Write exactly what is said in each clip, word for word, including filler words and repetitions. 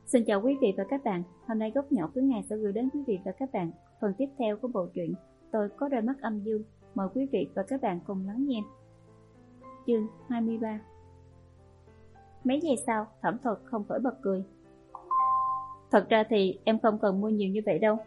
Xin chào quý vị và các bạn. Hôm nay Góc Nhỏ Cứ Ngày sẽ gửi đến quý vị và các bạn phần tiếp theo của bộ truyện Tôi Có Đôi Mắt Âm Dương. Mời quý vị và các bạn cùng lắng nghe. Chương hai mươi ba. Mấy giây sau, Thẩm Thuật không khỏi bật cười. Thật ra thì em không cần mua nhiều như vậy đâu.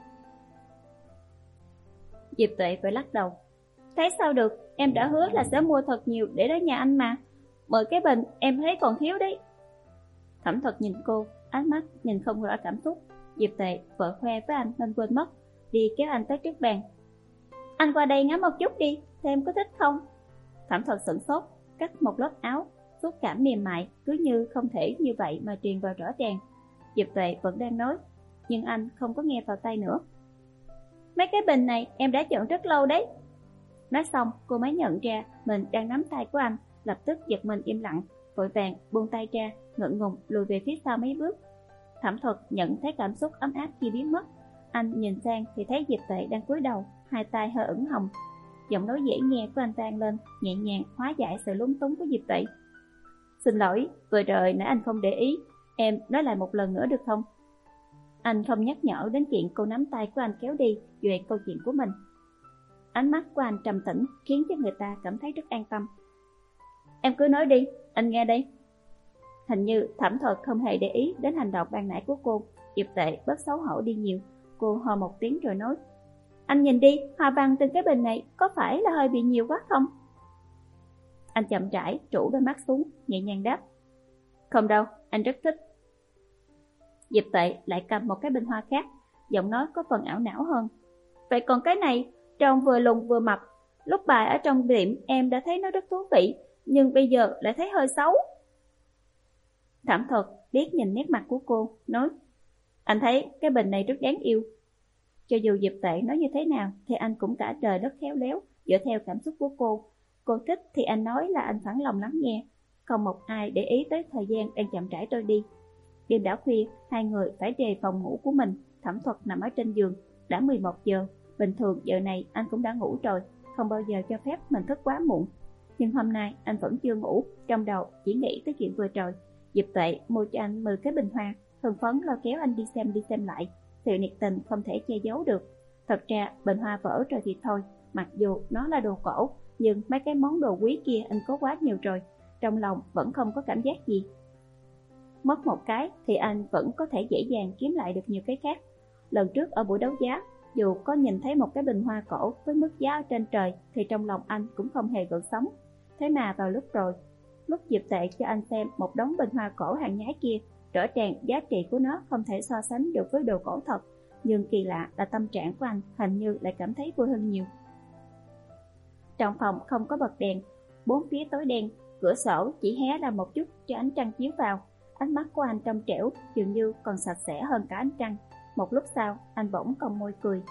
Diệp Tuệ phải lắc đầu. Thấy sao được, em đã hứa là sẽ mua thật nhiều để đến nhà anh mà. Mười cái bình em thấy còn thiếu đấy. Thẩm Thuật nhìn cô, ánh mắt nhìn không rõ cảm xúc. Diệp Tuệ vợ khoe với anh nên quên mất, đi kéo anh tới trước bàn. Anh qua đây ngắm một chút đi, xem có thích không? Thẩm Thuật sửng sốt, cắt một lớp áo, xúc cảm mềm mại, cứ như không thể như vậy mà truyền vào rõ ràng. Diệp Tuệ vẫn đang nói, nhưng anh không có nghe vào tay nữa. Mấy cái bình này em đã chọn rất lâu đấy. Nói xong, cô mới nhận ra mình đang nắm tay của anh, lập tức giật mình im lặng, vội vàng buông tay ra, ngượng ngùng lùi về phía sau mấy bước. Thẩm Thuật nhận thấy cảm xúc ấm áp kia biến mất. Anh nhìn sang thì thấy Diệp Tuệ đang cúi đầu, hai tay hơi ửng hồng. Giọng nói dễ nghe của anh vang lên, nhẹ nhàng hóa giải sự lúng túng của Diệp Tuệ. Xin lỗi, vừa rồi nãy anh không để ý, em nói lại một lần nữa được không? Anh không nhắc nhở đến chuyện cô nắm tay của anh kéo đi về câu chuyện của mình. Ánh mắt của anh trầm tĩnh khiến cho người ta cảm thấy rất an tâm. Em cứ nói đi, anh nghe đây. Hình như Thẩm Thuật không hề để ý đến hành động ban nãy của cô. Diệp Tuệ bớt xấu hổ đi nhiều. Cô hò một tiếng rồi nói, anh nhìn đi, hoa văn trên cái bình này có phải là hơi bị nhiều quá không? Anh chậm rãi trụ đôi mắt xuống, nhẹ nhàng đáp, không đâu, anh rất thích. Diệp Tuệ lại cầm một cái bình hoa khác, giọng nói có phần ảo não hơn. Vậy còn cái này, trông vừa lùn vừa mập. Lúc bài ở trong tiệm em đã thấy nó rất thú vị, nhưng bây giờ lại thấy hơi xấu. Thẩm Thuật liếc nhìn nét mặt của cô, nói, anh thấy cái bình này rất đáng yêu. Cho dù Diệp Tuệ nói như thế nào thì anh cũng cả trời đất khéo léo dựa theo cảm xúc của cô. Cô thích thì anh nói là anh sẵn lòng lắng nghe. Không một ai để ý tới thời gian đang chậm rãi trôi đi. Đêm đã khuya, hai người phải về phòng ngủ của mình. Thẩm Thuật nằm ở trên giường. Đã mười một giờ, bình thường giờ này anh cũng đã ngủ rồi, không bao giờ cho phép mình thức quá muộn. Nhưng hôm nay anh vẫn chưa ngủ, trong đầu chỉ nghĩ tới chuyện vừa rồi. Diệp Tuệ mua cho anh mười cái bình hoa, hưng phấn lôi kéo anh đi xem đi xem lại. Sự nhiệt tình không thể che giấu được. Thật ra bình hoa vỡ rồi thì thôi, mặc dù nó là đồ cổ, nhưng mấy cái món đồ quý kia anh có quá nhiều rồi, trong lòng vẫn không có cảm giác gì. Mất một cái thì anh vẫn có thể dễ dàng kiếm lại được nhiều cái khác. Lần trước ở buổi đấu giá, dù có nhìn thấy một cái bình hoa cổ với mức giá ở trên trời thì trong lòng anh cũng không hề gợn sóng. Thế mà vào lúc rồi, lúc Diệp Tuệ cho anh xem một đống bình hoa cổ hàng nhái kia, rõ ràng giá trị của nó không thể so sánh được với đồ cổ thật. Nhưng kỳ lạ là tâm trạng của anh hình như lại cảm thấy vui hơn nhiều. Trong phòng không có bật đèn, bốn phía tối đen, cửa sổ chỉ hé ra một chút cho ánh trăng chiếu vào. Ánh mắt của anh trong trẻo, dường như còn sạch sẽ hơn cả ánh trăng. Một lúc sau, anh bỗng cong môi cười.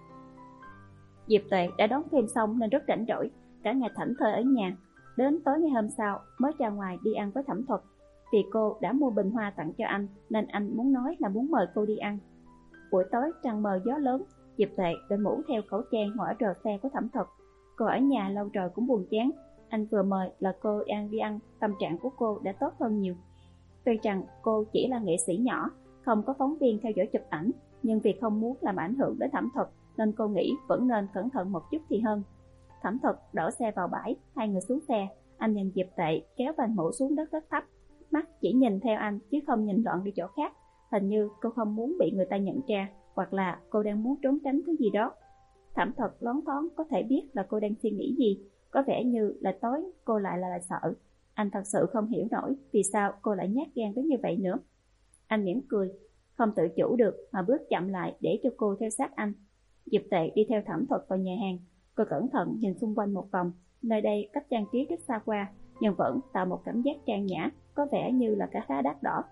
Diệp Tuệ đã đón phim xong nên rất rảnh rỗi, cả ngày thảnh thơi ở nhà. Đến tối ngày hôm sau mới ra ngoài đi ăn với Thẩm Thuật. Vì cô đã mua bình hoa tặng cho anh nên anh muốn nói là muốn mời cô đi ăn. Buổi tối trăng mờ gió lớn, Diệp Tuệ đội mũ theo khẩu trang ngồi ở rờ xe của Thẩm Thuật. Cô ở nhà lâu rồi cũng buồn chán. Anh vừa mời là cô đang đi ăn, tâm trạng của cô đã tốt hơn nhiều. Tuy rằng cô chỉ là nghệ sĩ nhỏ, không có phóng viên theo dõi chụp ảnh, nhưng vì không muốn làm ảnh hưởng đến Thẩm Thuật nên cô nghĩ vẫn nên cẩn thận một chút thì hơn. Thẩm Thuật đổ xe vào bãi, hai người xuống xe. Anh nhìn Diệp Tuệ kéo vành mũ xuống đất rất thấp, mắt chỉ nhìn theo anh chứ không nhìn loạn đi chỗ khác. Hình như cô không muốn bị người ta nhận ra, hoặc là cô đang muốn trốn tránh thứ gì đó. Thẩm Thuật loáng thoáng có thể biết là cô đang suy nghĩ gì, có vẻ như là tối cô lại là, là sợ. Anh thật sự không hiểu nổi vì sao cô lại nhát gan đến như vậy nữa. Anh mỉm cười, không tự chủ được mà bước chậm lại để cho cô theo sát anh. Diệp Tuệ đi theo Thẩm Thuật vào nhà hàng. Cô cẩn thận nhìn xung quanh một vòng. Nơi đây cách trang trí rất xa hoa, nhưng vẫn tạo một cảm giác trang nhã, có vẻ như là cả khá đắt đỏ.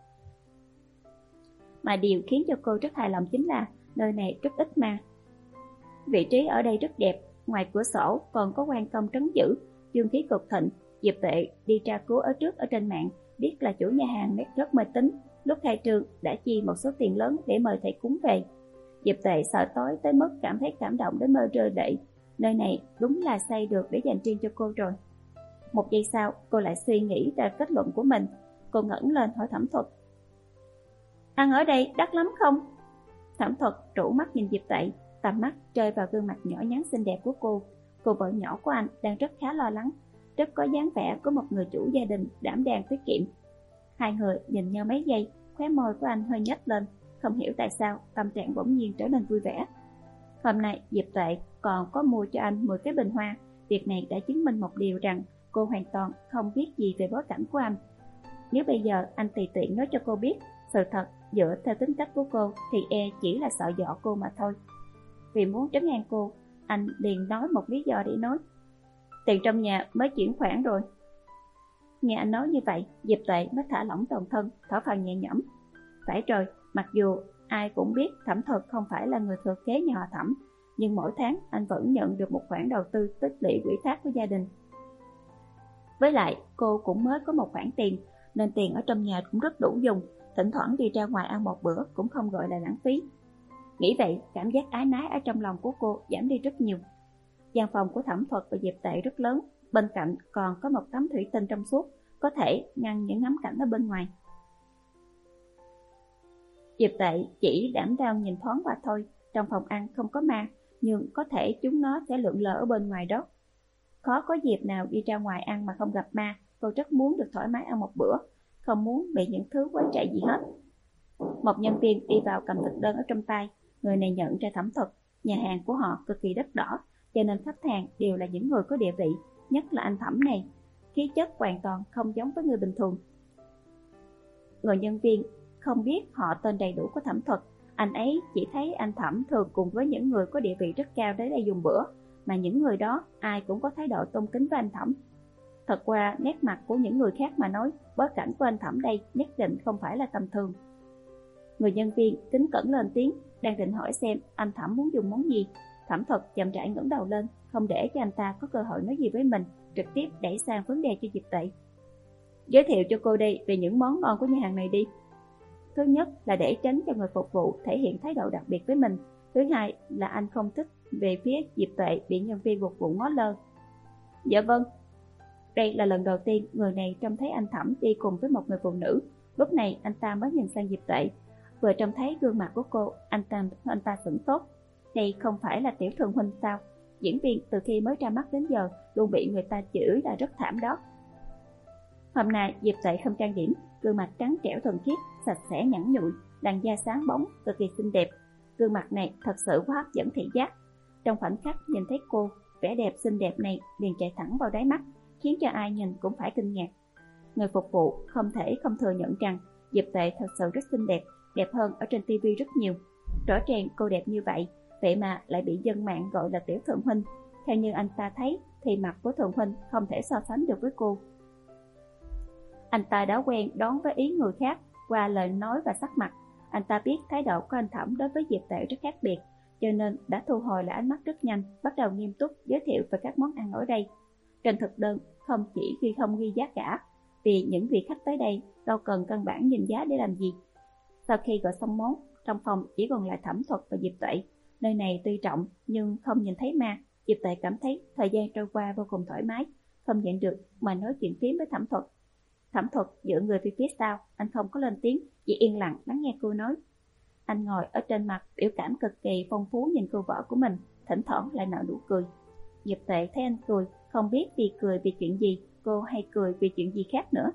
Mà điều khiến cho cô rất hài lòng chính là nơi này rất ít ma. Vị trí ở đây rất đẹp, ngoài cửa sổ còn có quan công trấn giữ, dương khí cực thịnh. Diệp Tuệ đi tra cứu ở trước ở trên mạng, biết là chủ nhà hàng rất mê tín, lúc khai trương đã chi một số tiền lớn để mời thầy cúng về. Diệp Tuệ sợ tối tới mức cảm thấy cảm động đến mơ rơi lệ. Nơi này đúng là xây được để dành riêng cho cô rồi. Một giây sau, cô lại suy nghĩ ra kết luận của mình. Cô ngẩng lên hỏi Thẩm Thuật, Ăn ở đây đắt lắm không? Thẩm Thuật trũ mắt nhìn Diệp Tệ, tầm mắt rơi vào gương mặt nhỏ nhắn xinh đẹp của cô. Cô vợ nhỏ của anh đang rất khá lo lắng, rất có dáng vẻ của một người chủ gia đình đảm đang tiết kiệm. Hai người nhìn nhau mấy giây, khóe môi của anh hơi nhếch lên, không hiểu tại sao tâm trạng bỗng nhiên trở nên vui vẻ. Hôm nay Diệp Tệ còn có mua cho anh mười cái bình hoa. Việc này đã chứng minh một điều rằng cô hoàn toàn không biết gì về bối cảnh của anh. Nếu bây giờ anh tùy tiện nói cho cô biết sự thật dựa theo tính cách của cô thì e chỉ là sợ dọ cô mà thôi. Vì muốn trấn an cô, anh liền nói một lý do để nói: tiền trong nhà mới chuyển khoản rồi. Nghe anh nói như vậy, Diệp Tệ mới thả lỏng toàn thân, thở phào nhẹ nhõm. Phải rồi, mặc dù ai cũng biết Thẩm Thuật không phải là người thừa kế nhà họ Thẩm, nhưng mỗi tháng anh vẫn nhận được một khoản đầu tư tích lũy ủy thác của gia đình. Với lại cô cũng mới có một khoản tiền, nên tiền ở trong nhà cũng rất đủ dùng, thỉnh thoảng đi ra ngoài ăn một bữa cũng không gọi là lãng phí. Nghĩ vậy, cảm giác ái nái ở trong lòng của cô giảm đi rất nhiều. Gian phòng của Thẩm Thuật và Diệp Tệ rất lớn, bên cạnh còn có một tấm thủy tinh trong suốt, có thể ngăn những ngắm cảnh ở bên ngoài. Diệp Tệ chỉ đảm đang nhìn thoáng qua thôi, trong phòng ăn không có ma, nhưng có thể chúng nó sẽ lượn lờ ở bên ngoài đó. Khó có dịp nào đi ra ngoài ăn mà không gặp ma, cô rất muốn được thoải mái ăn một bữa, không muốn bị những thứ quấy rầy gì hết. Một nhân viên đi vào cầm thực đơn ở trong tay, người này nhận ra Thẩm Thuật, nhà hàng của họ cực kỳ đắt đỏ, cho nên khách hàng đều là những người có địa vị, nhất là anh Thẩm này, khí chất hoàn toàn không giống với người bình thường. Người nhân viên không biết họ tên đầy đủ của Thẩm Thuật, anh ấy chỉ thấy anh Thẩm thường cùng với những người có địa vị rất cao đến đây dùng bữa, mà những người đó ai cũng có thái độ tôn kính với anh Thẩm. Thật qua nét mặt của những người khác mà nói, bối cảnh của anh Thẩm đây nhất định không phải là tầm thường. Người nhân viên kính cẩn lên tiếng, đang định hỏi xem anh Thẩm muốn dùng món gì. Thẩm Thuật chậm rãi ngẩng đầu lên, không để cho anh ta có cơ hội nói gì với mình, trực tiếp đẩy sang vấn đề cho Diệp Tệ. Giới thiệu cho cô đây về những món ngon của nhà hàng này đi. Thứ nhất là để tránh cho người phục vụ thể hiện thái độ đặc biệt với mình. Thứ hai là anh không thích về phía Diệp Tệ bị nhân viên phục vụ ngó lơ. Dạ vâng. Đây là lần đầu tiên người này trông thấy anh Thẩm đi cùng với một người phụ nữ. Lúc này anh ta mới nhìn sang Diệp Tệ. Vừa trông thấy gương mặt của cô, anh ta, anh ta sửng sốt. Đây không phải là Tiểu Thường huynh sao? Diễn viên từ khi mới ra mắt đến giờ luôn bị người ta chửi là rất thảm đó. Hôm nay Diệp Tệ không trang điểm, gương mặt trắng trẻo thuần khiết, sạch sẽ nhẵn nhụi, làn da sáng bóng, cực kỳ xinh đẹp. Gương mặt này thật sự quá hấp dẫn thị giác. Trong khoảnh khắc nhìn thấy cô, vẻ đẹp xinh đẹp này liền chạy thẳng vào đáy mắt, khiến cho ai nhìn cũng phải kinh ngạc. Người phục vụ không thể không thừa nhận rằng Diệp Tệ thật sự rất xinh đẹp, đẹp hơn ở trên tivi rất nhiều. Rõ ràng cô đẹp như vậy, vậy mà lại bị dân mạng gọi là Tiểu Thượng huynh. Theo như anh ta thấy thì mặt của Thượng huynh không thể so sánh được với cô. Anh ta đã quen đón với ý người khác qua lời nói và sắc mặt. Anh ta biết thái độ của anh Thẩm đối với Diệp Tệ rất khác biệt, cho nên đã thu hồi lại ánh mắt rất nhanh, bắt đầu nghiêm túc giới thiệu về các món ăn ở đây. Trên thực đơn không chỉ ghi không ghi giá cả, vì những vị khách tới đây đâu cần căn bản nhìn giá để làm gì. Sau khi gọi xong món, trong phòng chỉ còn lại Thẩm Thuật và Diệp Tệ. Nơi này tuy trọng nhưng không nhìn thấy ma. Diệp Tệ cảm thấy thời gian trôi qua vô cùng thoải mái, không nhịn được mà nói chuyện phím với Thẩm Thuật. Thẩm Thuật dựa người về phía sau, anh không có lên tiếng, chỉ yên lặng lắng nghe cô nói. Anh ngồi ở trên mặt biểu cảm cực kỳ phong phú nhìn cô vợ của mình, thỉnh thoảng lại nở nụ cười. Diệp Tệ thấy anh cười, không biết vì cười vì chuyện gì, cô hay cười vì chuyện gì khác nữa.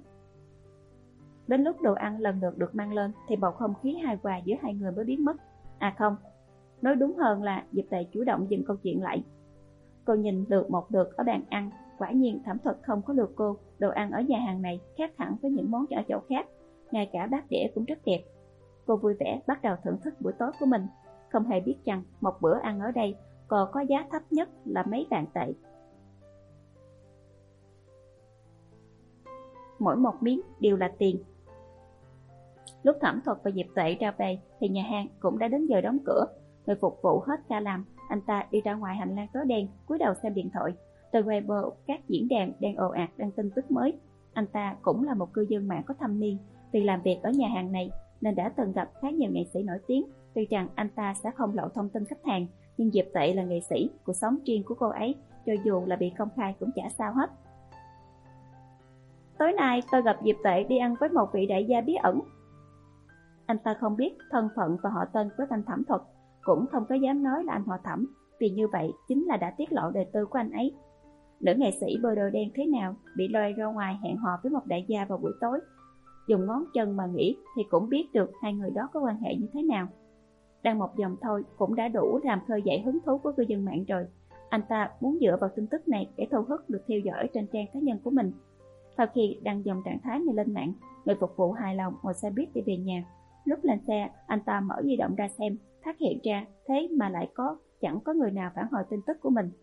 Đến lúc đồ ăn lần lượt được mang lên thì bầu không khí hài hòa giữa hai người mới biến mất. À không, nói đúng hơn là Diệp Tệ chủ động dừng câu chuyện lại. Cô nhìn lượt một lượt ở bàn ăn, quả nhiên Thẩm Thuật không có lượt cô. Đồ ăn ở nhà hàng này khác hẳn với những món ở chỗ khác, ngay cả bát đĩa cũng rất đẹp. Cô vui vẻ bắt đầu thưởng thức bữa tối của mình, không hề biết rằng một bữa ăn ở đây còn có giá thấp nhất là mấy vạn tệ. Mỗi một miếng đều là tiền. Lúc Thẩm Thuật và Diệp Tệ ra về thì nhà hàng cũng đã đến giờ đóng cửa. Người phục vụ hết ca làm, anh ta đi ra ngoài hành lang tối đen, cúi đầu xem điện thoại. Từ Weibo các diễn đàn đang ồ ạt đăng tin tức mới. Anh ta cũng là một cư dân mạng có thâm niên, vì làm việc ở nhà hàng này nên đã từng gặp khá nhiều nghệ sĩ nổi tiếng. Tuy rằng anh ta sẽ không lộ thông tin khách hàng, nhưng Diệp Tệ là nghệ sĩ, cuộc sống riêng của cô ấy cho dù là bị công khai cũng chả sao hết. Tối nay tôi gặp Diệp Tệ đi ăn với một vị đại gia bí ẩn. Anh ta không biết thân phận và họ tên của anh Thẩm Thuật, cũng không có dám nói là anh họ Thẩm, vì như vậy chính là đã tiết lộ đời tư của anh ấy. Nữ nghệ sĩ bôi đồ đen thế nào bị lôi ra ngoài hẹn hò với một đại gia vào buổi tối, dùng ngón chân mà nghĩ thì cũng biết được hai người đó có quan hệ như thế nào. Đang một dòng thôi cũng đã đủ làm khơi dậy hứng thú của cư dân mạng rồi. Anh ta muốn dựa vào tin tức này để thu hút được theo dõi trên trang cá nhân của mình. Sau khi đăng dòng trạng thái này lên mạng, người phục vụ hài lòng ngồi xe buýt đi về nhà. Lúc lên xe, anh ta mở di động ra xem, phát hiện ra thế mà lại có chẳng có người nào phản hồi tin tức của mình.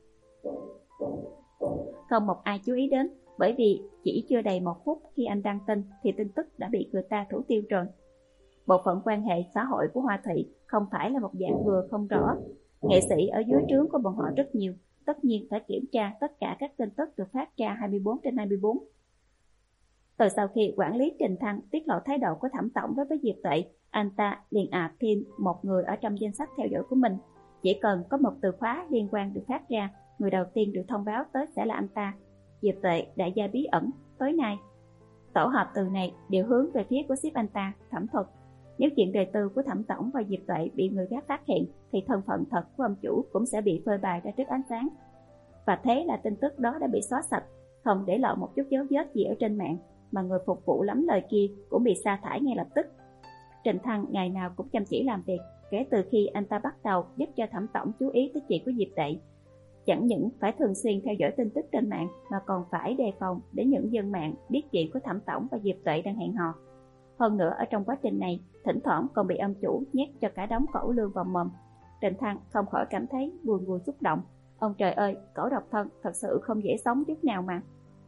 Không một ai chú ý đến, bởi vì chỉ chưa đầy một phút khi anh đăng tin thì tin tức đã bị người ta thủ tiêu rồi. Bộ phận quan hệ xã hội của Hoa Thụy không phải là một dạng vừa không rõ. Nghệ sĩ ở dưới trướng của bọn họ rất nhiều, tất nhiên phải kiểm tra tất cả các tin tức được phát ra hai mươi bốn trên hai mươi bốn. Từ sau khi quản lý Trình Thăng tiết lộ thái độ của Thẩm tổng đối với Diệp Tuệ, anh ta liền ạp thêm một người ở trong danh sách theo dõi của mình. Chỉ cần có một từ khóa liên quan được phát ra, người đầu tiên được thông báo tới sẽ là anh ta. Diệp Tuệ, đại gia bí ẩn, tối nay. Tổ hợp từ này đều hướng về phía của ship anh ta, Thẩm Thuật. Nếu chuyện đời tư của Thẩm tổng và Diệp Tuệ bị người khác phát hiện, thì thân phận thật của ông chủ cũng sẽ bị phơi bày ra trước ánh sáng. Và thế là tin tức đó đã bị xóa sạch, không để lộ một chút dấu vết gì ở trên mạng, mà người phục vụ lắm lời kia cũng bị sa thải ngay lập tức. Trình Thăng ngày nào cũng chăm chỉ làm việc, kể từ khi anh ta bắt đầu giúp cho Thẩm tổng chú ý tới chuyện của Diệp Tuệ. Chẳng những phải thường xuyên theo dõi tin tức trên mạng, mà còn phải đề phòng để những dân mạng biết chuyện của Thẩm tổng và Diệp Tuệ đang hẹn hò. Hơn nữa ở trong quá trình này, thỉnh thoảng còn bị ông chủ nhét cho cả đống cẩu lương vào mồm. Trình Thăng không khỏi cảm thấy buồn buồn xúc động. Ông trời ơi, cẩu độc thân thật sự không dễ sống chút nào mà.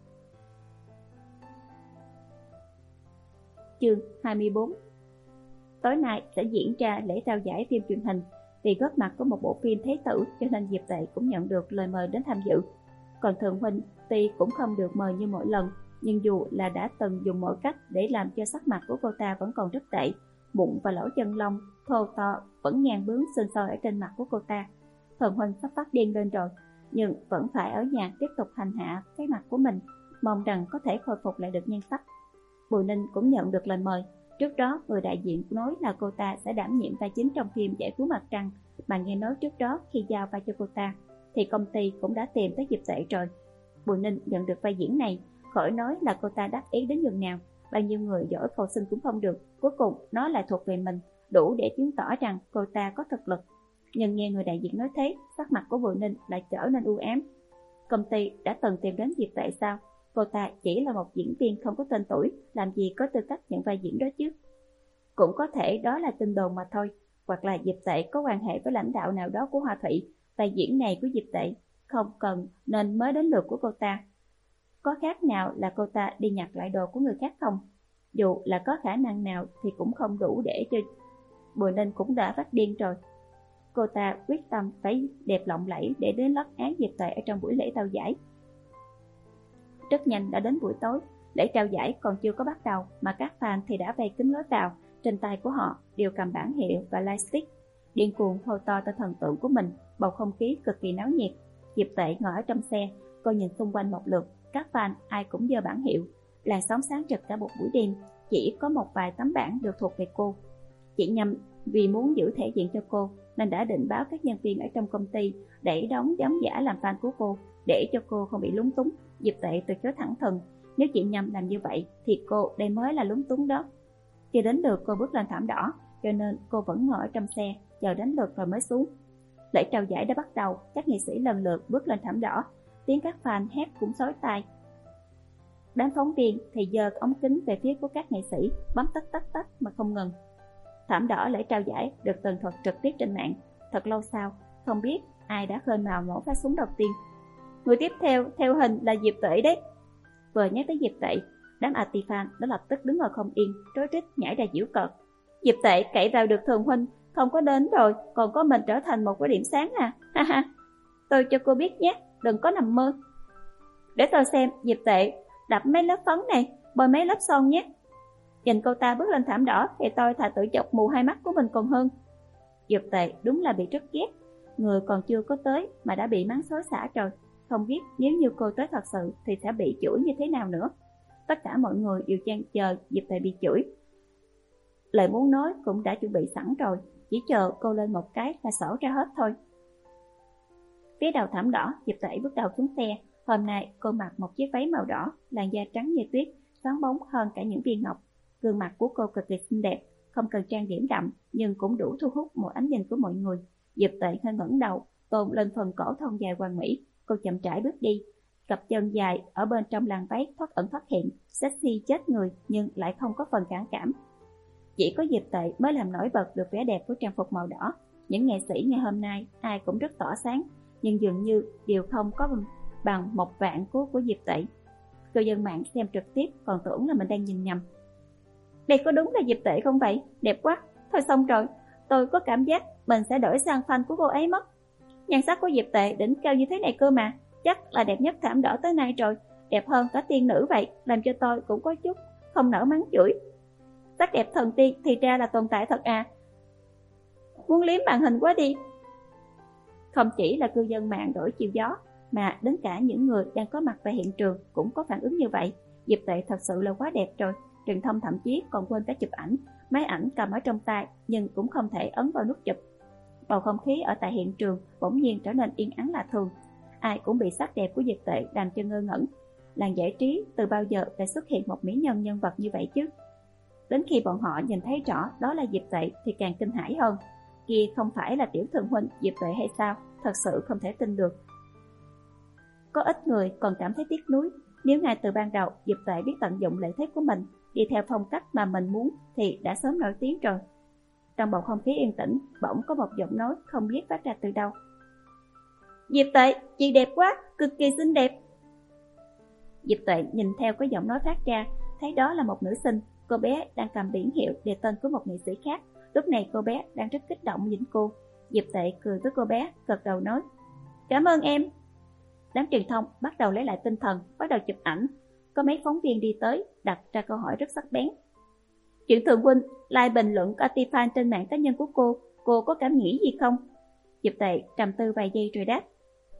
Chương hai mươi bốn. Tối nay sẽ diễn ra lễ trao giải phim truyền hình. Vì góp mặt của một bộ phim Thế Tử cho nên Diệp Tuệ cũng nhận được lời mời đến tham dự. Còn Thường Huynh tuy cũng không được mời như mỗi lần, nhưng dù là đã từng dùng mọi cách để làm cho sắc mặt của cô ta vẫn còn rất tệ, bụng và lỗ chân lông thô to vẫn nhàn bướng sưng sôi ở trên mặt của cô ta. Thường Huynh sắp phát điên lên rồi, nhưng vẫn phải ở nhà tiếp tục hành hạ cái mặt của mình, mong rằng có thể khôi phục lại được nhan sắc. Bùi Ninh cũng nhận được lời mời. Trước đó, người đại diện nói là cô ta sẽ đảm nhiệm vai chính trong phim Giải cứu mặt trăng, mà nghe nói trước đó khi giao vai cho cô ta, thì công ty cũng đã tìm tới Diệp Tuệ rồi. Bùi Ninh nhận được vai diễn này, khỏi nói là cô ta đắc ý đến nhường nào, bao nhiêu người giỏi cầu xin cũng không được, cuối cùng nó lại thuộc về mình, đủ để chứng tỏ rằng cô ta có thực lực. Nhưng nghe người đại diện nói thế, sắc mặt của Bùi Ninh lại trở nên u ám. Công ty đã từng tìm đến Diệp Tuệ sao? Cô ta chỉ là một diễn viên không có tên tuổi, làm gì có tư cách nhận vai diễn đó chứ? Cũng có thể đó là tin đồn mà thôi, hoặc là Diệp Tuệ có quan hệ với lãnh đạo nào đó của Hoa Thụy. Vai diễn này của Diệp Tuệ không cần nên mới đến lượt của cô ta. Có khác nào là cô ta đi nhặt lại đồ của người khác không? Dù là có khả năng nào thì cũng không đủ để cho Bùi Ninh cũng đã phát điên rồi. Cô ta quyết tâm phải đẹp lộng lẫy để đến lót án Diệp Tuệ ở trong buổi lễ trao giải. Rất nhanh đã đến buổi tối, lễ trao giải còn chưa có bắt đầu mà các fan thì đã vây kín lối vào, trên tay của họ đều cầm bảng hiệu và lightstick, điên cuồng hô to tới thần tượng của mình. Bầu không khí cực kỳ náo nhiệt. Diệp Tuệ ngồi ở trong xe, cô nhìn xung quanh một lượt, các fan ai cũng giơ bảng hiệu, làn sóng sáng rực cả một buổi đêm. Chỉ có một vài tấm bảng được thuộc về cô. Chị Nhâm vì muốn giữ thể diện cho cô nên đã định báo các nhân viên ở trong công ty để đóng đóng giả làm fan của cô, để cho cô không bị lúng túng. Diệp Tuệ từ chối thẳng thừng, nếu chị Nhâm làm như vậy thì cô đây mới là lúng túng đó. Chưa đến lượt cô bước lên thảm đỏ, cho nên cô vẫn ngồi ở trong xe chờ đến lượt rồi mới xuống. Lễ trao giải đã bắt đầu, các nghệ sĩ lần lượt bước lên thảm đỏ, tiếng các fan hét cũng xối tai. Đám phóng viên thì giơ ống kính về phía của các nghệ sĩ, bấm tách tách tách mà không ngừng. Thảm đỏ lễ trao giải được tường thuật trực tiếp trên mạng. Thật lâu sau, không biết ai đã khơi mào nổ phát súng đầu tiên. Người tiếp theo theo hình là Diệp Tuệ đấy. Vừa nhắc tới Diệp Tuệ, đám anti-fan đã lập tức đứng ngồi không yên, rối rít nhảy ra giễu cợt. Diệp Tuệ cậy vào được Thường Huynh, không có đến rồi, còn có mình trở thành một cái điểm sáng à? Ha ha. Tôi cho cô biết nhé, đừng có nằm mơ. Để tôi xem Diệp Tuệ đập mấy lớp phấn này, bôi mấy lớp son nhé. Nhìn cô ta bước lên thảm đỏ thì tôi thà tự chọc mù hai mắt của mình còn hơn. Diệp Tuệ đúng là bị rất ghét, người còn chưa có tới mà đã bị mắng xối xả rồi. Không biết nếu như cô tới thật sự thì sẽ bị chửi như thế nào nữa. Tất cả mọi người đều đang chờ Diệp Tuệ bị chửi. Lời muốn nói cũng đã chuẩn bị sẵn rồi, chỉ chờ cô lên một cái là xỏ ra hết thôi. Phía đầu thảm đỏ, Diệp Tẩy bước đầu xuống xe. Hôm nay cô mặc một chiếc váy màu đỏ, làn da trắng như tuyết, sáng bóng hơn cả những viên ngọc. Gương mặt của cô cực kỳ xinh đẹp, không cần trang điểm đậm nhưng cũng đủ thu hút một ánh nhìn của mọi người. Diệp Tẩy hơi ngẩng đầu, tôn lên phần cổ thon dài hoàn mỹ. Cô chậm rãi bước đi, cặp chân dài ở bên trong làn váy thoát ẩn thoát hiện, sexy chết người nhưng lại không có phần phản cảm. Chỉ có Diệp Tẩy mới làm nổi bật được vẻ đẹp của trang phục màu đỏ. Những nghệ sĩ ngày hôm nay ai cũng rất tỏa sáng, nhưng dường như đều không có bằng một vạn của của Diệp Tẩy. Cư dân mạng xem trực tiếp còn tưởng là mình đang nhìn nhầm. Đây có đúng là Diệp Tẩy không vậy? Đẹp quá. Thôi xong rồi, tôi có cảm giác mình sẽ đổi sang fan của cô ấy mất. Nhan sắc của Diệp Tẩy đỉnh cao như thế này cơ mà, chắc là đẹp nhất thảm đỏ tới nay rồi, đẹp hơn cả tiên nữ vậy, làm cho tôi cũng có chút không nỡ mắng chửi. Sắc đẹp thần tiên thì ra là tồn tại thật à? Muốn liếm màn hình quá đi. Không chỉ là cư dân mạng đổi chiều gió, mà đến cả những người đang có mặt tại hiện trường cũng có phản ứng như vậy. Diệp Tẩy thật sự là quá đẹp rồi. Truyền thông thậm chí còn quên cả chụp ảnh. Máy ảnh cầm ở trong tay nhưng cũng không thể ấn vào nút chụp. Bầu không khí ở tại hiện trường bỗng nhiên trở nên yên ắng lạ thường. Ai cũng bị sắc đẹp của Diệp Tẩy làm cho ngơ ngẩn. Làng giải trí từ bao giờ lại xuất hiện một mỹ nhân nhân vật như vậy chứ? Đến khi bọn họ nhìn thấy rõ đó là Diệp Tẩy thì càng kinh hãi hơn. Kia không phải là tiểu thần huynh Diệp Tẩy hay sao? Thật sự không thể tin được. Có ít người còn cảm thấy tiếc nuối. Nếu ngay từ ban đầu Diệp Tẩy biết tận dụng lợi thế của mình, đi theo phong cách mà mình muốn thì đã sớm nổi tiếng rồi. Trong bầu không khí yên tĩnh, bỗng có một giọng nói không biết phát ra từ đâu. Diệp Tẩy, chị đẹp quá, cực kỳ xinh đẹp. Diệp Tẩy nhìn theo cái giọng nói phát ra, thấy đó là một nữ sinh. Cô bé đang cầm biển hiệu đề tên của một nghệ sĩ khác. Lúc này cô bé đang rất kích động nhìn cô. Diệp Tẩy cười với cô bé, gật đầu nói: Cảm ơn em. Đám truyền thông bắt đầu lấy lại tinh thần, bắt đầu chụp ảnh. Có mấy phóng viên đi tới, đặt ra câu hỏi rất sắc bén. Chuyện Thường huynh like bình luận anti-fan trên mạng cá nhân của cô, cô có cảm nghĩ gì không? Diệp Tẩy trầm tư vài giây rồi đáp: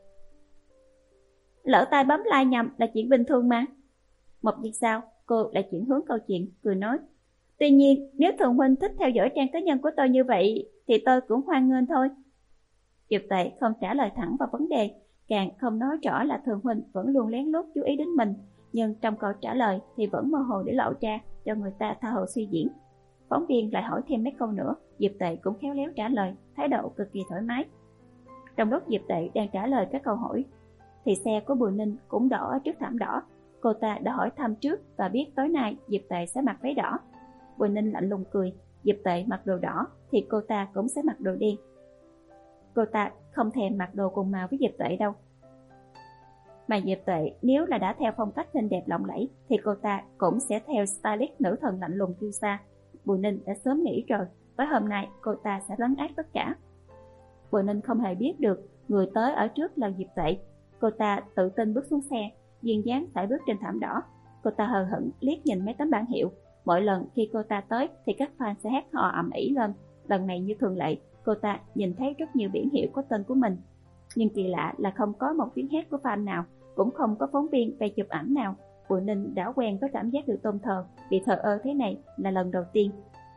Lỡ tay bấm like nhầm là chuyện bình thường mà. Một giây sau, cô lại chuyển hướng câu chuyện, cười nói: Tuy nhiên, nếu Thường huynh thích theo dõi trang cá nhân của tôi như vậy, thì tôi cũng hoan nghênh thôi. Diệp Tẩy không trả lời thẳng vào vấn đề, càng không nói rõ là Thường huynh vẫn luôn lén lút chú ý đến mình, nhưng trong câu trả lời thì vẫn mơ hồ để lộ ra cho người ta tha hồ suy diễn. Phóng viên lại hỏi thêm mấy câu nữa, Diệp Tẩy cũng khéo léo trả lời, thái độ cực kỳ thoải mái. Trong lúc Diệp Tẩy đang trả lời các câu hỏi, thì xe của Bùi Ninh cũng đổ ở trước thảm đỏ. Cô ta đã hỏi thăm trước và biết tối nay Diệp Tẩy sẽ mặc váy đỏ. Bùi Ninh lạnh lùng cười, Diệp Tẩy mặc đồ đỏ thì cô ta cũng sẽ mặc đồ đen. Cô ta không thèm mặc đồ cùng màu với Diệp Tẩy đâu. Mà Diệp Tẩy nếu là đã theo phong cách xinh đẹp lộng lẫy thì cô ta cũng sẽ theo stylist nữ thần lạnh lùng kiêu sa. Bùi Ninh đã sớm nghĩ rồi, với hôm nay cô ta sẽ lấn át tất cả. Bùi Ninh không hề biết được người tới ở trước là Diệp Tẩy. Cô ta tự tin bước xuống xe, duyên dáng sải bước trên thảm đỏ. Cô ta hờ hững liếc nhìn mấy tấm bảng hiệu. Mỗi lần khi cô ta tới thì các fan sẽ hát hò ầm ĩ lên. Lần này như thường lệ, cô ta nhìn thấy rất nhiều biển hiệu có tên của mình. Nhưng kỳ lạ là không có một tiếng hét của fan nào, cũng không có phóng viên về chụp ảnh nào. Bùi Ninh đã quen với cảm giác được tôn thờ, bị thờ ơ thế này là lần đầu tiên.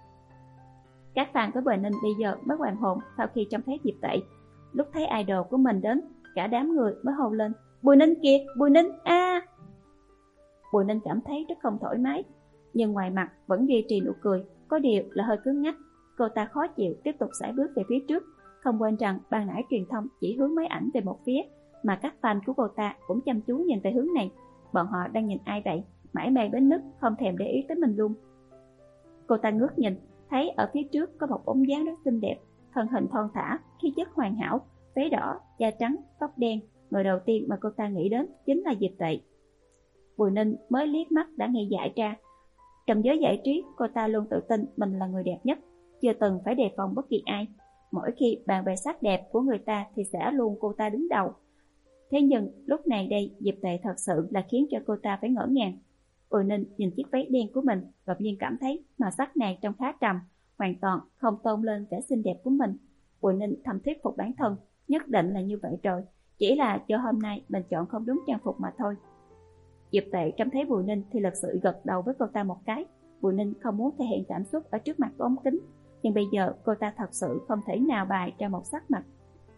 Các fan của Bùi Ninh bây giờ mới hoàn hồn sau khi trông thấy Diệp Tẩy. Lúc thấy idol của mình đến, cả đám người mới hô lên: Bùi Ninh kìa, Bùi Ninh a! À! Bùi Ninh cảm thấy rất không thoải mái, nhưng ngoài mặt vẫn duy trì nụ cười, có điều là hơi cứng ngắc. Cô ta khó chịu tiếp tục sải bước về phía trước, không quên rằng ban nãy truyền thông chỉ hướng máy ảnh về một phía, mà các fan của cô ta cũng chăm chú nhìn về hướng này. Bọn họ đang nhìn ai vậy? Mãi mê đến nức không thèm để ý tới mình luôn. Cô ta ngước nhìn, thấy ở phía trước có một bóng dáng rất xinh đẹp, thân hình thon thả, khí chất hoàn hảo, váy đỏ, da trắng, tóc đen. Người đầu tiên mà cô ta nghĩ đến chính là Diệp Tẩy. Bùi Ninh mới liếc mắt đã nghe dại ra. Trong giới giải trí, cô ta luôn tự tin mình là người đẹp nhất, chưa từng phải đề phòng bất kỳ ai. Mỗi khi bàn về sắc đẹp của người ta thì sẽ luôn cô ta đứng đầu. Thế nhưng lúc này đây, Diệp Tẩy thật sự là khiến cho cô ta phải ngỡ ngàng. Bùi Ninh nhìn chiếc váy đen của mình, đột nhiên cảm thấy màu sắc này trông khá trầm, hoàn toàn không tôn lên vẻ xinh đẹp của mình. Bùi Ninh thầm thuyết phục bản thân, nhất định là như vậy rồi, chỉ là cho hôm nay mình chọn không đúng trang phục mà thôi. Diệp Tẩy trông thấy Bùi Ninh thì thật sự gật đầu với cô ta một cái. Bùi Ninh không muốn thể hiện cảm xúc ở trước mặt của ống kính, nhưng bây giờ cô ta thật sự không thể nào bày ra một sắc mặt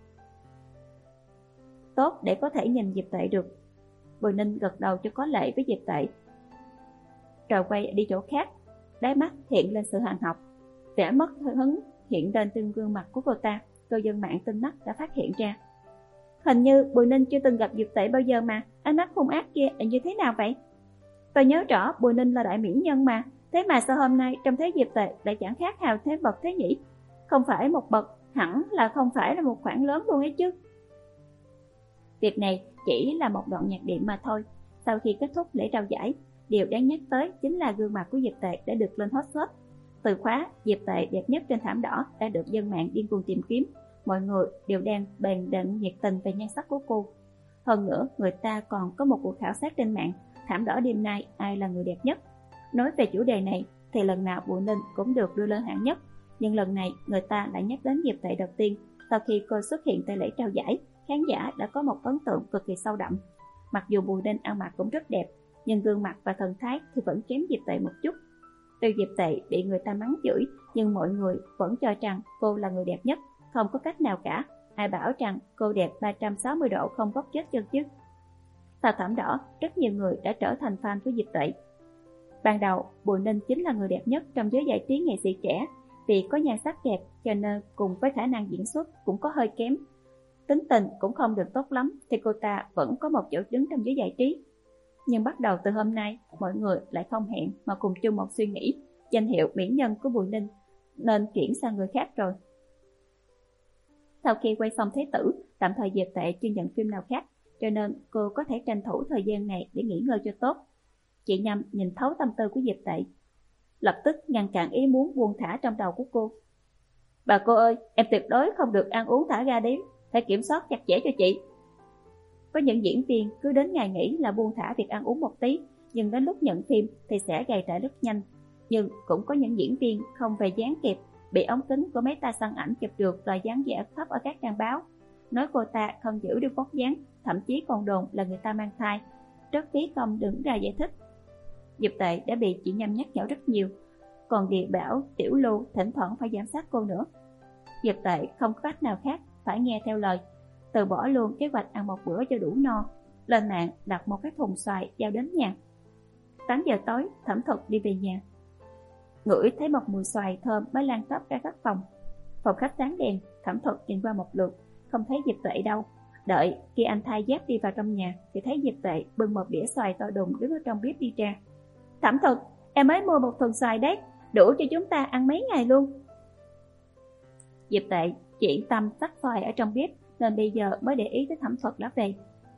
tốt để có thể nhìn Diệp Tệ được. Bùi Ninh gật đầu cho có lệ với Diệp Tệ, rồi quay đi chỗ khác. Đáy mắt hiện lên sự hằn học, vẻ mất hứng hiện lên trên gương mặt của cô ta. Cư dân mạng tinh mắt đã phát hiện ra. Hình như Bùi Ninh chưa từng gặp Diệp Tệ bao giờ mà, ánh mắt hung ác kia là như thế nào vậy? Tôi nhớ rõ Bùi Ninh là đại mỹ nhân mà, thế mà sao hôm nay trông thấy Diệp Tệ lại chẳng khác hào thế vật thế nhỉ? Không phải một bậc, hẳn là không phải là một khoản lớn luôn ấy chứ. Việc này chỉ là một đoạn nhạc đệm mà thôi. Sau khi kết thúc lễ trao giải, điều đáng nhắc tới chính là gương mặt của Diệp Tệ đã được lên hot search. Từ khóa Diệp Tệ đẹp nhất trên thảm đỏ đã được dân mạng điên cuồng tìm kiếm. Mọi người đều đang bàn luận nhiệt tình về nhan sắc của cô. Hơn nữa, người ta còn có một cuộc khảo sát trên mạng, thảm đỏ đêm nay ai là người đẹp nhất. Nói về chủ đề này thì lần nào Bùi Ninh cũng được đưa lên hạng nhất, nhưng lần này người ta lại nhắc đến Diệp Tệ đầu tiên. Sau khi cô xuất hiện tại lễ trao giải, khán giả đã có một ấn tượng cực kỳ sâu đậm. Mặc dù Bùi Ninh ăn mặc cũng rất đẹp, nhưng gương mặt và thần thái thì vẫn kém Diệp Tệ một chút. Tuy Diệp Tệ bị người ta mắng chửi, nhưng mọi người vẫn cho rằng cô là người đẹp nhất, không có cách nào cả. Ai bảo rằng cô đẹp ba trăm sáu mươi độ không góc chết chân chứ. Sau thảm đỏ, rất nhiều người đã trở thành fan của Diệp Tệ. Ban đầu, Bùi Ninh chính là người đẹp nhất trong giới giải trí nghệ sĩ trẻ. Vì có nhan sắc đẹp cho nên cùng với khả năng diễn xuất cũng có hơi kém, tính tình cũng không được tốt lắm, thì cô ta vẫn có một chỗ đứng trong giới giải trí. Nhưng bắt đầu từ hôm nay, mọi người lại không hẹn mà cùng chung một suy nghĩ, danh hiệu mỹ nhân của Bùi Ninh nên chuyển sang người khác rồi. Sau khi quay xong Thế Tử, tạm thời Diệp Tệ chưa nhận phim nào khác, cho nên cô có thể tranh thủ thời gian này để nghỉ ngơi cho tốt. Chị Nhâm nhìn thấu tâm tư của Diệp Tệ, lập tức ngăn cản ý muốn buông thả trong đầu của cô. Bà cô ơi, em tuyệt đối không được ăn uống thả ga điếm, phải kiểm soát chặt chẽ cho chị. Có những diễn viên cứ đến ngày nghỉ là buông thả việc ăn uống một tí, nhưng đến lúc nhận phim thì sẽ gầy trại rất nhanh. Nhưng cũng có những diễn viên không về dáng kịp, bị ống kính của mấy ta săn ảnh chụp được rồi dáng vẻ khắp ở các trang báo, nói cô ta không giữ được vóc dáng, thậm chí còn đồn là người ta mang thai, rất phí công đứng ra giải thích. Diệp Tệ đã bị chị Nhâm nhắc nhở rất nhiều, còn Địa Bảo, Tiểu Lưu thỉnh thoảng phải giám sát cô nữa. Diệp Tệ không có cách nào khác, phải nghe theo lời, từ bỏ luôn kế hoạch ăn một bữa cho đủ no, lên mạng đặt một cái thùng xoài giao đến nhà. tám giờ tối, Thẩm Thuật đi về nhà, ngửi thấy một mùi xoài thơm mới lan tỏa ra các phòng. Phòng khách sáng đèn, Thẩm Thuật nhìn qua một lượt, không thấy Diệp Tệ đâu. Đợi khi anh thay giáp đi vào trong nhà thì thấy Diệp Tệ bưng một đĩa xoài to đùng đứng ở trong bếp đi ra. Thẩm Thuật, em mới mua một thùng xoài đấy, đủ cho chúng ta ăn mấy ngày luôn. Diệp Tệ chỉ tâm tắt xoài ở trong bếp nên bây giờ mới để ý tới Thẩm Thuật đã về.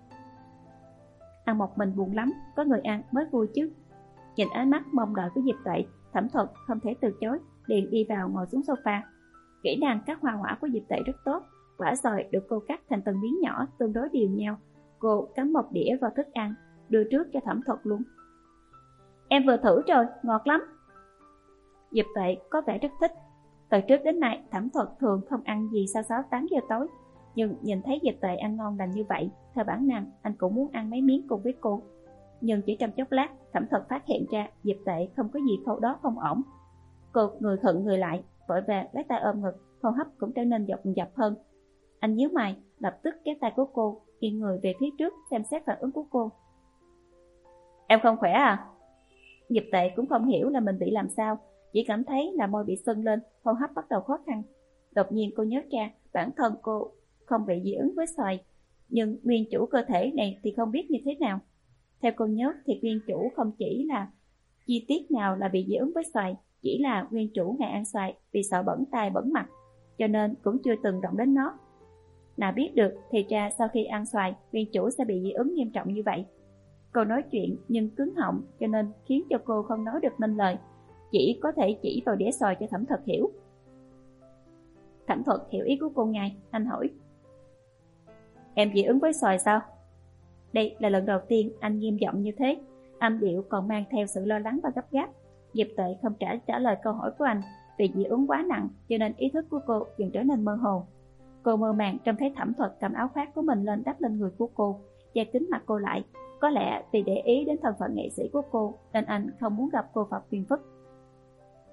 Ăn một mình buồn lắm, có người ăn mới vui chứ. Nhìn ánh mắt mong đợi của Diệp Tệ, Thẩm Thuật không thể từ chối, liền đi vào ngồi xuống sofa. Kỹ năng cắt hoa quả của Diệp Tệ rất tốt, quả xoài được cô cắt thành từng miếng nhỏ tương đối đều nhau. Cô cắm một đĩa vào thức ăn, đưa trước cho Thẩm Thuật luôn. Em vừa thử rồi, ngọt lắm. Diệp Tệ có vẻ rất thích. Từ trước đến nay, Thẩm Thuật thường không ăn gì sau sáu tám giờ tối, nhưng nhìn thấy Diệp Tệ ăn ngon lành như vậy, theo bản năng anh cũng muốn ăn mấy miếng cùng với cô. Nhưng chỉ trong chốc lát, Thẩm Thuật phát hiện ra Diệp Tệ không có gì khâu đó không ổn. Cô người khựng người lại, vội vàng lấy tay ôm ngực, hô hấp cũng trở nên dồn dập hơn. Anh nhíu mày, lập tức kéo tay của cô, nghiêng người về phía trước xem xét phản ứng của cô. Em không khỏe à? Diệp Tệ cũng không hiểu là mình bị làm sao, chỉ cảm thấy là môi bị sưng lên, hô hấp bắt đầu khó khăn. Đột nhiên cô nhớ ra bản thân cô không bị dị ứng với xoài, nhưng nguyên chủ cơ thể này thì không biết như thế nào. Theo cô nhớ thì nguyên chủ không chỉ là chi tiết nào là bị dị ứng với xoài, chỉ là nguyên chủ ngại ăn xoài vì sợ bẩn tay bẩn mặt, cho nên cũng chưa từng động đến nó. Nào biết được thì ra sau khi ăn xoài, nguyên chủ sẽ bị dị ứng nghiêm trọng như vậy. Cô nói chuyện nhưng cứng họng cho nên khiến cho cô không nói được nên lời, chỉ có thể chỉ vào đĩa xoài cho Thẩm Thuật hiểu. Thẩm Thuật hiểu ý của cô ngay, anh hỏi. Em dị ứng với xoài sao? Đây là lần đầu tiên anh nghiêm giọng như thế, âm điệu còn mang theo sự lo lắng và gấp gáp. Diệp Tệ không trả trả lời câu hỏi của anh, vì dị ứng quá nặng cho nên ý thức của cô dần trở nên mơ hồ. Cô mơ màng trông thấy Thẩm Thuật cầm áo khoác của mình lên đắp lên người của cô, che kín mặt cô lại. Có lẽ vì để ý đến thân phận nghệ sĩ của cô nên anh không muốn gặp cô phật phiền phức.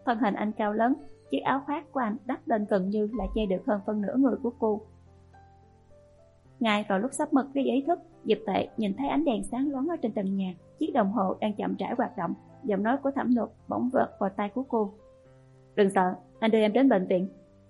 Thân hình anh cao lớn, chiếc áo khoác của anh đắp lên gần như là che được hơn phân nửa người của cô. Ngay vào lúc sắp mất đi ý thức, Diệp Tệ nhìn thấy ánh đèn sáng loáng ở trên trần nhà, chiếc đồng hồ đang chậm rãi hoạt động. Giọng nói của Thẩm Luật bỗng vợt vào tai của cô. Đừng sợ, anh đưa em đến bệnh viện.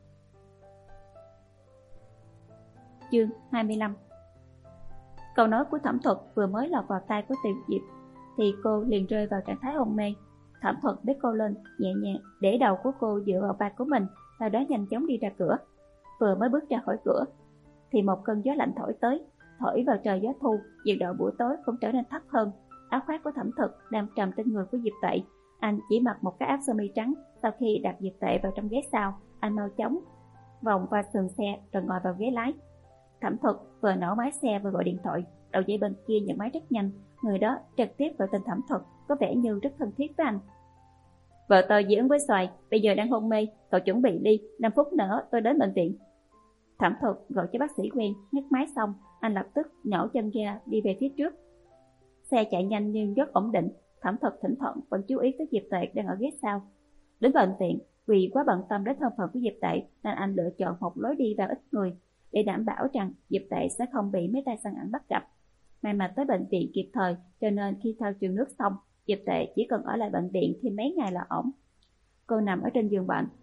Chương hai mươi lăm. Câu nói của Thẩm Thuật vừa mới lọt vào tai của Tiểu Diệp thì cô liền rơi vào trạng thái hôn mê. Thẩm Thuật bế cô lên, nhẹ nhàng để đầu của cô dựa vào vai của mình, sau đó nhanh chóng đi ra cửa. Vừa mới bước ra khỏi cửa thì một cơn gió lạnh thổi tới, thổi vào trời gió thu, nhiệt độ buổi tối cũng trở nên thấp hơn. Áo khoác của Thẩm Thuật đang trầm trên người của Diệp Tệ. Anh chỉ mặc một cái áo sơ mi trắng. Sau khi đặt Diệp Tệ vào trong ghế sau, anh mau chóng vòng qua sườn xe rồi ngồi vào ghế lái. Thẩm Thuật vừa nổ máy xe vừa gọi điện thoại. Đầu dây bên kia nhận máy rất nhanh, người đó trực tiếp gọi tên Thẩm Thuật, có vẻ như rất thân thiết với anh. Vợ tôi dị ứng với xoài, bây giờ đang hôn mê, cậu chuẩn bị đi, năm phút nữa tôi đến bệnh viện. Thẩm Thuật gọi cho bác sĩ quen, nhấc máy xong, anh lập tức nhổ chân ra đi về phía trước. Xe chạy nhanh nhưng rất ổn định. Thẩm Thuật thỉnh thoảng vẫn chú ý tới Diệp Tệ đang ở ghế sau. Đến bệnh viện, vì quá bận tâm đến thân phận của Diệp Tệ nên anh lựa chọn một lối đi vào ít người để đảm bảo rằng Diệp Tệ sẽ không bị mấy tay săn ảnh bắt gặp. May mà tới bệnh viện kịp thời, cho nên khi thao truyền nước xong, Diệp Tệ chỉ cần ở lại bệnh viện thêm mấy ngày là ổn. Cô nằm ở trên giường bệnh,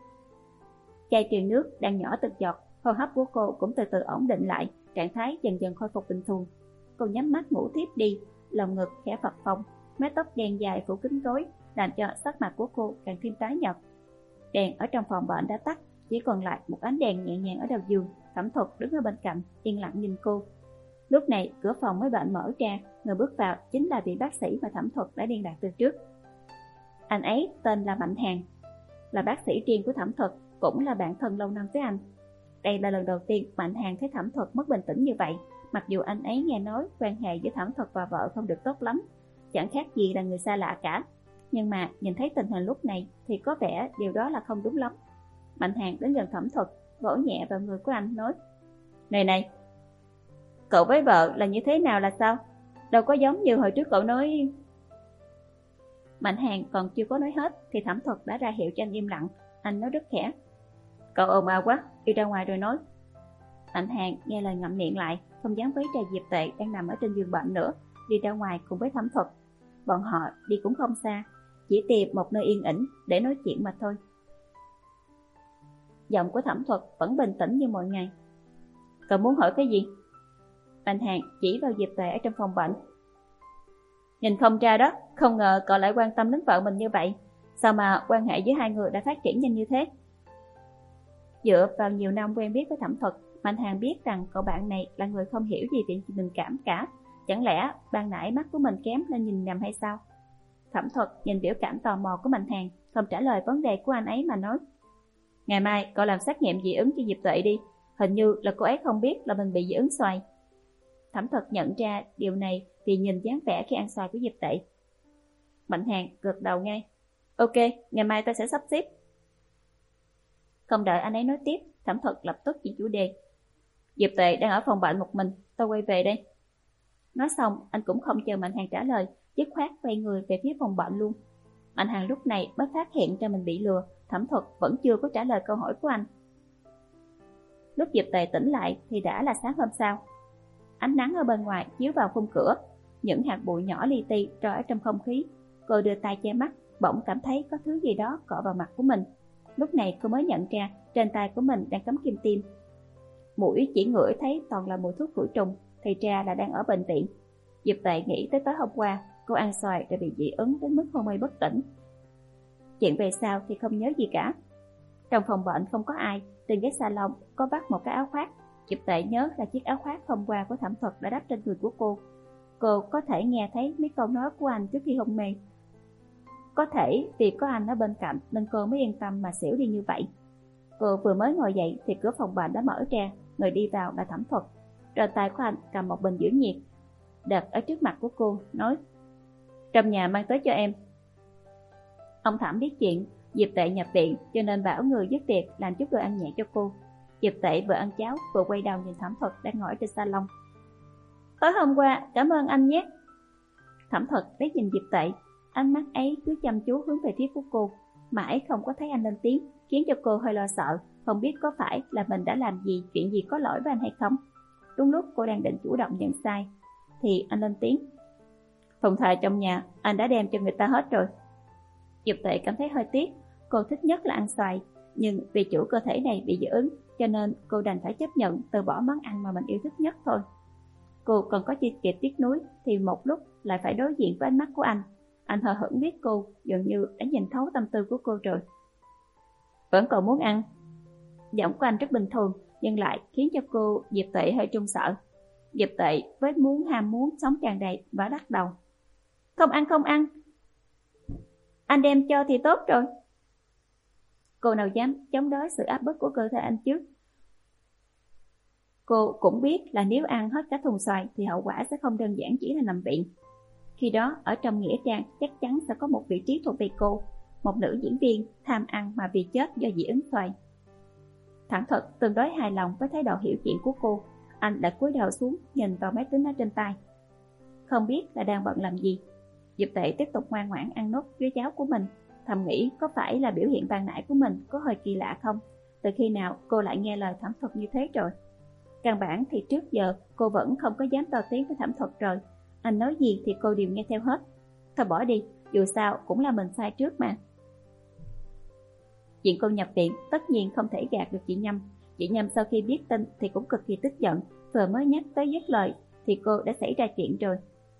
chai truyền nước đang nhỏ từng giọt, hô hấp của cô cũng từ từ ổn định lại, trạng thái dần dần khôi phục bình thường. Cô nhắm mắt ngủ tiếp đi, lòng ngực khẽ phập phồng, mái tóc đen dài phủ kín gối làm cho sắc mặt của cô càng thêm tái nhợt. Đèn ở trong phòng bệnh đã tắt, chỉ còn lại một ánh đèn nhẹ nhàng ở đầu giường. Thẩm Thuật đứng ở bên cạnh, yên lặng nhìn cô. Lúc này cửa phòng mới bệnh mở ra, người bước vào chính là vị bác sĩ mà Thẩm Thuật đã liên lạc từ trước. Anh ấy tên là Mạnh Hàn, là bác sĩ riêng của Thẩm Thuật, cũng là bạn thân lâu năm với anh. Đây là lần đầu tiên Mạnh Hàn thấy Thẩm Thuật mất bình tĩnh như vậy. Mặc dù anh ấy nghe nói quan hệ giữa Thẩm Thuật và vợ không được tốt lắm, chẳng khác gì là người xa lạ cả, nhưng mà nhìn thấy tình hình lúc này thì có vẻ điều đó là không đúng lắm. Mạnh Hàn đến gần Thẩm Thuật, vỗ nhẹ vào người của anh nói: Này này, cậu với vợ là như thế nào là sao? Đâu có giống như hồi trước cậu nói. Mạnh Hàn còn chưa có nói hết thì Thẩm Thuật đã ra hiệu cho anh im lặng. Anh nói rất khẽ: Cậu ồn ào quá, đi ra ngoài rồi nói. Mạnh Hàn nghe lời ngậm miệng lại, không dám với Trà Diệp Tệ đang nằm ở trên giường bệnh nữa, đi ra ngoài cùng với Thẩm Thuật. Bọn họ đi cũng không xa, chỉ tìm một nơi yên ĩnh để nói chuyện mà thôi. Giọng của Thẩm Thuật vẫn bình tĩnh như mọi ngày. Cậu muốn hỏi cái gì? Mạnh Hàn chỉ vào Diệp Tệ ở trong phòng bệnh. Nhìn không ra đó, không ngờ cậu lại quan tâm đến vợ mình như vậy. Sao mà quan hệ giữa hai người đã phát triển nhanh như thế? Dựa vào nhiều năm quen biết với Thẩm Thuật, Mạnh Hàn biết rằng cậu bạn này là người không hiểu gì về tình cảm cả. Chẳng lẽ ban nãy mắt của mình kém nên nhìn nhầm hay sao? Thẩm Thuật nhìn biểu cảm tò mò của Mạnh Hàn, không trả lời vấn đề của anh ấy mà nói: Ngày mai cậu làm xét nghiệm dị ứng cho Diệp Tệ đi. Hình như là cô ấy không biết là mình bị dị ứng xoài. Thẩm Thuật nhận ra điều này vì nhìn dáng vẻ khi ăn xoài của Diệp Tệ. Mạnh Hàn gật đầu ngay. Ok, ngày mai ta sẽ sắp xếp. Không đợi anh ấy nói tiếp, Thẩm Thuật lập tức chuyển chủ đề. Diệp Tệ đang ở phòng bệnh một mình, tôi quay về đây. Nói xong, anh cũng không chờ Mạnh Hàn trả lời, dứt khoát quay người về phía phòng bệnh luôn. Mạnh Hàn lúc này mới phát hiện ra mình bị lừa, Thẩm Thuật vẫn chưa có trả lời câu hỏi của anh. Lúc Diệp Tệ tỉnh lại thì đã là sáng hôm sau. Ánh nắng ở bên ngoài chiếu vào khung cửa, những hạt bụi nhỏ li ti trôi ở trong không khí. Cô đưa tay che mắt, bỗng cảm thấy có thứ gì đó cọ vào mặt của mình. Lúc này cô mới nhận ra trên tay của mình đang cắm kim tiêm. Mũi chỉ ngửi thấy toàn là mùi thuốc khử trùng, thì ra là đang ở bệnh viện. Diệp Tệ nghĩ tới tối hôm qua cô ăn xoài đã bị dị ứng đến mức hôn mê bất tỉnh. Chuyện về sau thì không nhớ gì cả. Trong phòng bệnh không có ai, trên ghế salon có vắt một cái áo khoác. Diệp Tệ nhớ là chiếc áo khoác hôm qua của Thẩm Thuật đã đắp trên người của cô. Cô có thể nghe thấy mấy câu nói của anh trước khi hôn mê. Có thể vì có anh ở bên cạnh nên cô mới yên tâm mà xỉu đi như vậy. Cô vừa mới ngồi dậy thì cửa phòng bệnh đã mở ra, người đi vào là Thẩm Thuật. Trên tay của anh cầm một bình giữ nhiệt, đặt ở trước mặt của cô, nói: Trong nhà mang tới cho em. Ông Thẩm biết chuyện Diệp Tệ nhập viện cho nên bảo người giúp việc làm chút đồ ăn nhẹ cho cô. Diệp Tệ vừa ăn cháo vừa quay đầu nhìn Thẩm Thuật đang ngồi trên salon. Tối hôm qua cảm ơn anh nhé. Thẩm Thuật liếc nhìn Diệp Tệ, ánh mắt ấy cứ chăm chú hướng về phía của cô. mãi không có thấy anh lên tiếng, khiến cho cô hơi lo sợ, không biết có phải là mình đã làm gì, chuyện gì có lỗi với anh hay không. Đúng lúc cô đang định chủ động nhận sai, thì anh lên tiếng. Phòng thờ trong nhà, anh đã đem cho người ta hết rồi. Diệp Tuệ cảm thấy hơi tiếc, cô thích nhất là ăn xoài, nhưng vì chủ cơ thể này bị dị ứng, cho nên cô đành phải chấp nhận từ bỏ món ăn mà mình yêu thích nhất thôi. Cô còn có chi kịp tiếc nuối, thì một lúc lại phải đối diện với ánh mắt của anh. Anh hờ hững biết cô, dường như đã nhìn thấu tâm tư của cô rồi. Vẫn còn muốn ăn. Giọng của anh rất bình thường, nhưng lại khiến cho cô Diệp Tuệ hơi run sợ. Diệp Tuệ với muốn ham muốn sống tràn đầy và đắc đầu. Không ăn không ăn. Anh đem cho thì tốt rồi. Cô nào dám chống đối sự áp bức của cơ thể anh chứ. Cô cũng biết là nếu ăn hết cả thùng xoài thì hậu quả sẽ không đơn giản chỉ là nằm viện. Khi đó ở trong nghĩa trang chắc chắn sẽ có một vị trí thuộc về cô, một nữ diễn viên tham ăn mà vì chết do dị ứng xoài. Thẳng thật tương đối hài lòng với thái độ hiểu chuyện của cô, anh đã cúi đầu xuống nhìn vào máy tính ở trên tay. Không biết là đang bận làm gì. Diệp Tuệ tiếp tục ngoan ngoãn ăn nốt với cháo của mình, thầm nghĩ có phải là biểu hiện ban nãy của mình có hơi kỳ lạ không? Từ khi nào cô lại nghe lời Thẩm Thuật như thế rồi? Căn bản thì trước giờ cô vẫn không có dám to tiếng với Thẩm Thuật rồi. Anh nói gì thì cô đều nghe theo hết. Thôi bỏ đi, dù sao cũng là mình sai trước mà. Chuyện cô nhập viện tất nhiên không thể gạt được chị Nhâm. Chị Nhâm sau khi biết tin thì cũng cực kỳ tức giận, vừa mới nhắc tới dứt lời thì cô đã xảy ra chuyện rồi.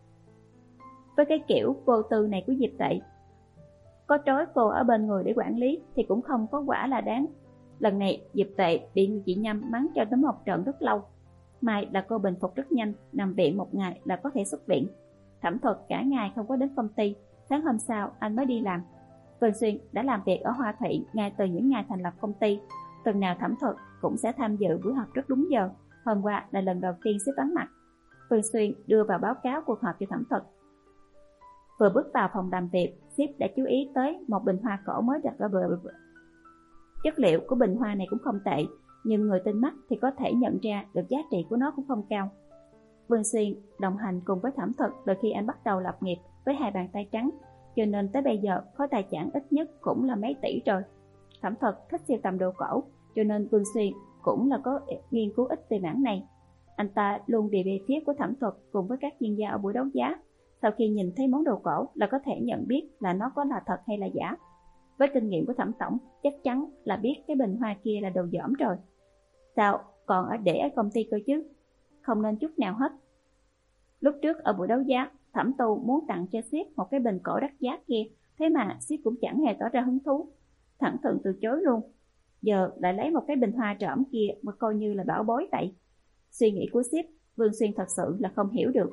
Với cái kiểu vô tư này của Diệp Tuệ, có trói cô ở bên người để quản lý thì cũng không có quả là đáng. Lần này Diệp Tuệ bị chị Nhâm mắng cho đến một trận rất lâu. May là cô bình phục rất nhanh, nằm viện một ngày là có thể xuất viện. Thẩm Thuật cả ngày không có đến công ty, sáng hôm sau anh mới đi làm. Vương Xuyên đã làm việc ở Hoa Thụy ngay từ những ngày thành lập công ty. Tuần nào Thẩm Thuật cũng sẽ tham dự buổi họp rất đúng giờ. Hôm qua là lần đầu tiên sếp vắng mặt. Vương Xuyên đưa vào báo cáo cuộc họp cho Thẩm Thuật. Vừa bước vào phòng làm việc, sếp đã chú ý tới một bình hoa cổ mới đặt ở bờ. Chất liệu của bình hoa này cũng không tệ, nhưng người tinh mắt thì có thể nhận ra được giá trị của nó cũng không cao. Vương Xuyên đồng hành cùng với Thẩm Thuật từ khi anh bắt đầu lập nghiệp với hai bàn tay trắng, cho nên tới bây giờ khối tài sản ít nhất cũng là mấy tỷ rồi. Thẩm Thuật thích sưu tầm đồ cổ, cho nên Vương Xuyên cũng là có nghiên cứu ít về mảng này. Anh ta luôn đi về phía của Thẩm Thuật cùng với các chuyên gia ở buổi đấu giá. Sau khi nhìn thấy món đồ cổ là có thể nhận biết là nó có là thật hay là giả. Với kinh nghiệm của Thẩm tổng, chắc chắn là biết cái bình hoa kia là đồ dởm rồi. Sao còn ở để ở công ty cơ chứ? Không nên chút nào hết. Lúc trước ở buổi đấu giá, Thẩm Tu muốn tặng cho sếp một cái bình cổ đắt giá kia, thế mà sếp cũng chẳng hề tỏ ra hứng thú, thẳng thừng từ chối luôn. Giờ lại lấy một cái bình hoa trởm kia mà coi như là bảo bối vậy. Suy nghĩ của sếp, Vương Xuyên thật sự là không hiểu được.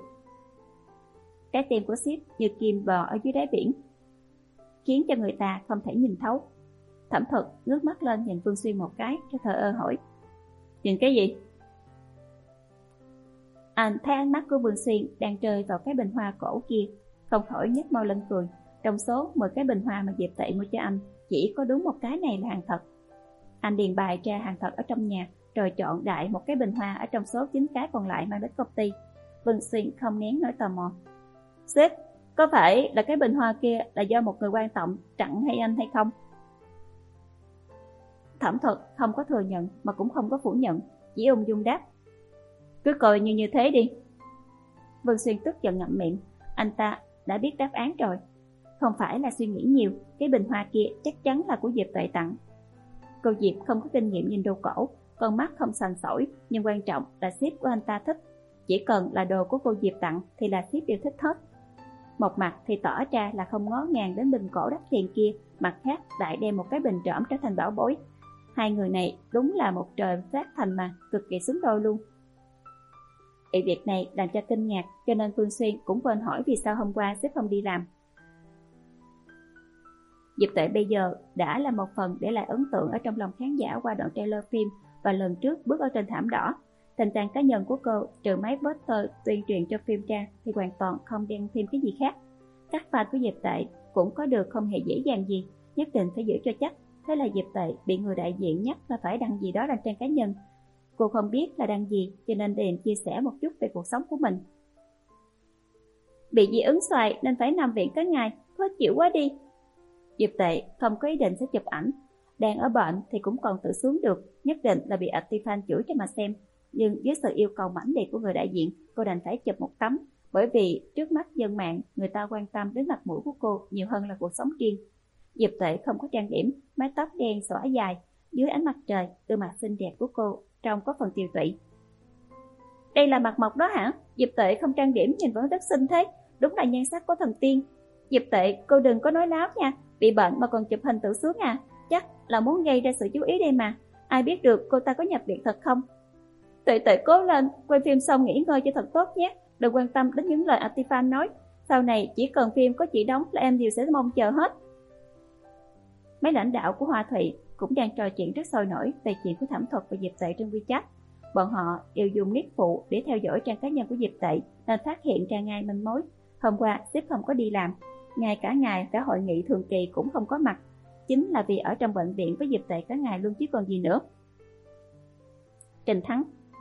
Cái tim của sếp như kim bò ở dưới đáy biển, khiến cho người ta không thể nhìn thấu. Thẩm Thuật ngước mắt lên nhìn Vương Xuyên một cái, cho thờ ơ hỏi: nhìn cái gì? Anh thấy ánh mắt của Vương Xuyên đang rơi vào cái bình hoa cổ kia, không khỏi nhếch môi lên cười. Trong số mười cái bình hoa mà Diệp Tuệ mua cho anh, chỉ có đúng một cái này là hàng thật. Anh điền bài ra hàng thật ở trong nhà, rồi chọn đại một cái bình hoa ở trong số chín cái còn lại mang đến công ty. Vương Xuyên không nén nỗi tò mò: sếp, có phải là cái bình hoa kia là do một người quan trọng tặng hay anh hay không? Thẩm Thuật không có thừa nhận mà cũng không có phủ nhận, chỉ ung dung đáp: cứ coi như như thế đi. Vương Xuyên tức giận ngậm miệng, anh ta đã biết đáp án rồi. Không phải là suy nghĩ nhiều, cái bình hoa kia chắc chắn là của Diệp Tuệ tặng. Cô Diệp không có kinh nghiệm nhìn đồ cổ, con mắt không sành sỏi, nhưng quan trọng là sếp của anh ta thích. Chỉ cần là đồ của cô Diệp tặng thì là sếp đều thích hết. Một mặt thì tỏ ra là không ngó ngàng đến bình cổ đắt tiền kia, mặt khác lại đem một cái bình trởm trở thành bảo bối. Hai người này đúng là một trời sát thành mà, cực kỳ xứng đôi luôn. Ý việc này làm cho kinh ngạc, cho nên Phương Xuyên cũng quên hỏi vì sao hôm qua sếp không đi làm. Diệp Tuệ bây giờ đã là một phần để lại ấn tượng ở trong lòng khán giả qua đoạn trailer phim và lần trước bước ở trên thảm đỏ. Tình trạng cá nhân của cô, trừ mấy poster tuyên truyền cho phim ra thì hoàn toàn không đen thêm cái gì khác. Các fan của Diệp Tuệ cũng có được không hề dễ dàng gì, nhất định phải giữ cho chắc. Thế là Diệp Tuệ bị người đại diện nhắc là phải đăng gì đó lên trang cá nhân. Cô không biết là đăng gì, cho nên liền chia sẻ một chút về cuộc sống của mình. Bị dị ứng xoài nên phải nằm viện cả ngày, khó chịu quá đi. Diệp Tệ không có ý định sẽ chụp ảnh, đang ở bệnh thì cũng còn tự sướng được, nhất định là bị Atifan chửi cho mà xem. Nhưng dưới sự yêu cầu mãnh liệt của người đại diện, cô đành phải chụp một tấm, bởi vì trước mắt dân mạng người ta quan tâm đến mặt mũi của cô nhiều hơn là cuộc sống riêng. Diệp Tệ không có trang điểm, mái tóc đen xõa dài, dưới ánh mặt trời, gương mặt xinh đẹp của cô trông có phần tiều tụy. Đây là mặt mộc đó hả? Diệp Tệ không trang điểm nhìn vẫn rất xinh thế, đúng là nhan sắc của thần tiên. Diệp Tệ, cô đừng có nói láo nha, bị bệnh mà còn chụp hình tự sướng à? Chắc là muốn gây ra sự chú ý đây mà. Ai biết được cô ta có nhập viện thật không? Tệ Tệ cố lên, quay phim xong nghỉ ngơi cho thật tốt nhé, đừng quan tâm đến những lời Atifan nói. Sau này chỉ cần phim có chị đóng là em đều sẽ mong chờ hết. Mấy lãnh đạo của Hoa Thụy cũng đang trò chuyện rất sôi nổi về chuyện của Thẩm Thuật và Diệp Tệ trên WeChat. Bọn họ đều dùng nick phụ để theo dõi trang cá nhân của Diệp Tệ nên phát hiện ra ngay manh mối. Hôm qua sếp không có đi làm, ngay cả ngày cả hội nghị thường kỳ cũng không có mặt, chính là vì ở trong bệnh viện với Diệp Tệ cả ngày luôn chứ còn gì nữa. Trình Thắng: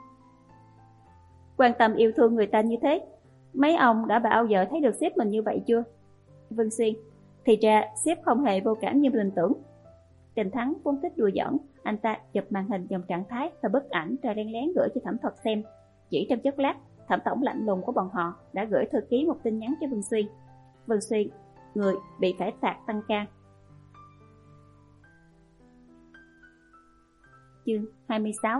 quan tâm yêu thương người ta như thế, mấy ông đã bao giờ thấy được sếp mình như vậy chưa? Vân Xuyên: thì ra sếp không hề vô cảm như mình tưởng. Trình Thắng vốn thích đùa giỡn, anh ta chụp màn hình dòng trạng thái và bức ảnh rồi lén lén gửi cho Thẩm Thuật xem. Chỉ trong chốc lát, Thẩm tổng lạnh lùng của bọn họ đã gửi thư ký một tin nhắn cho Vân Xuyên. Vân Xuyên: người bị phải phạt tăng ca. Chương hai mươi sáu.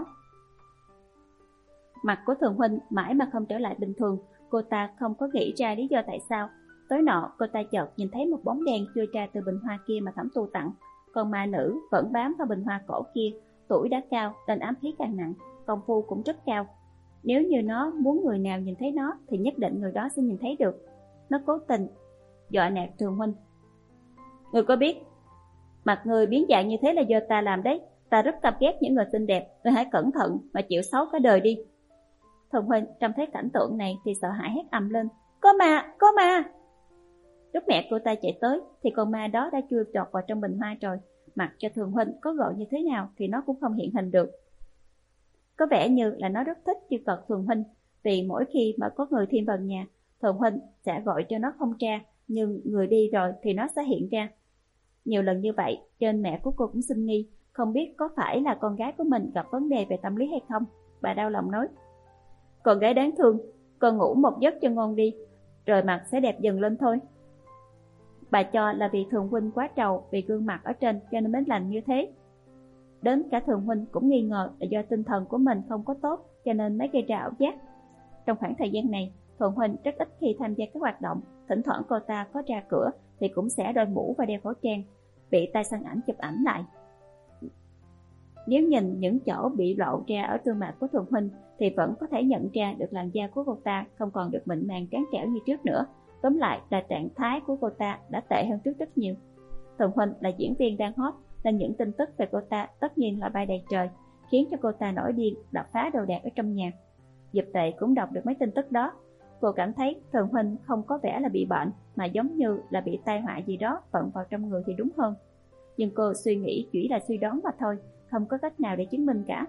Mặt của Thường huynh mãi mà không trở lại bình thường, cô ta không có nghĩ ra lý do tại sao. Tối nọ cô ta chợt nhìn thấy một bóng đen chui ra từ bình hoa kia mà Thẩm Tu tặng. Còn ma nữ vẫn bám vào bình hoa cổ kia, tuổi đã cao nên ám khí càng nặng, công phu cũng rất cao. Nếu như nó muốn người nào nhìn thấy nó thì nhất định người đó sẽ nhìn thấy được. Nó cố tình dọa nạt Thường huynh. Người có biết mặt người biến dạng như thế là do ta làm đấy, ta rất căm ghét những người xinh đẹp, người hãy cẩn thận mà chịu xấu cả đời đi. Thường huynh trông thấy cảnh tượng này thì sợ hãi hét ầm lên: có ma, có ma! Lúc mẹ cô ta chạy tới thì con ma đó đã chui trọt vào trong bình hoa rồi, mặc cho Thường huynh có gọi như thế nào thì nó cũng không hiện hình được. Có vẻ như là nó rất thích truy cợt Thường huynh, vì mỗi khi mà có người thêm vào nhà, Thường huynh sẽ gọi cho nó không ra, nhưng người đi rồi thì nó sẽ hiện ra. Nhiều lần như vậy, trên mẹ của cô cũng sinh nghi, không biết có phải là con gái của mình gặp vấn đề về tâm lý hay không. Bà đau lòng nói: con gái đáng thương, con ngủ một giấc cho ngon đi, rồi mặt sẽ đẹp dần lên thôi. Bà cho là vì Thường huynh quá trầu vì gương mặt ở trên cho nên mới lành như thế. Đến cả Thường huynh cũng nghi ngờ là do tinh thần của mình không có tốt cho nên mới gây ra ảo giác. Trong khoảng thời gian này, Thường huynh rất ít khi tham gia các hoạt động, thỉnh thoảng cô ta có ra cửa thì cũng sẽ đội mũ và đeo khẩu trang, bị tay săn ảnh chụp ảnh lại. Nếu nhìn những chỗ bị lộ ra ở gương mặt của Thường huynh thì vẫn có thể nhận ra được làn da của cô ta không còn được mịn màng trắng trẻo như trước nữa. Tóm lại là trạng thái của cô ta đã tệ hơn trước rất nhiều. Thường huynh là diễn viên đang hot nên những tin tức về cô ta tất nhiên là bay đầy trời, khiến cho cô ta nổi điên đập phá đồ đạc ở trong nhà. Diệp Tệ cũng đọc được mấy tin tức đó. Cô cảm thấy Thường huynh không có vẻ là bị bệnh, mà giống như là bị tai họa gì đó vận vào trong người thì đúng hơn. Nhưng cô suy nghĩ chỉ là suy đoán mà thôi, không có cách nào để chứng minh cả.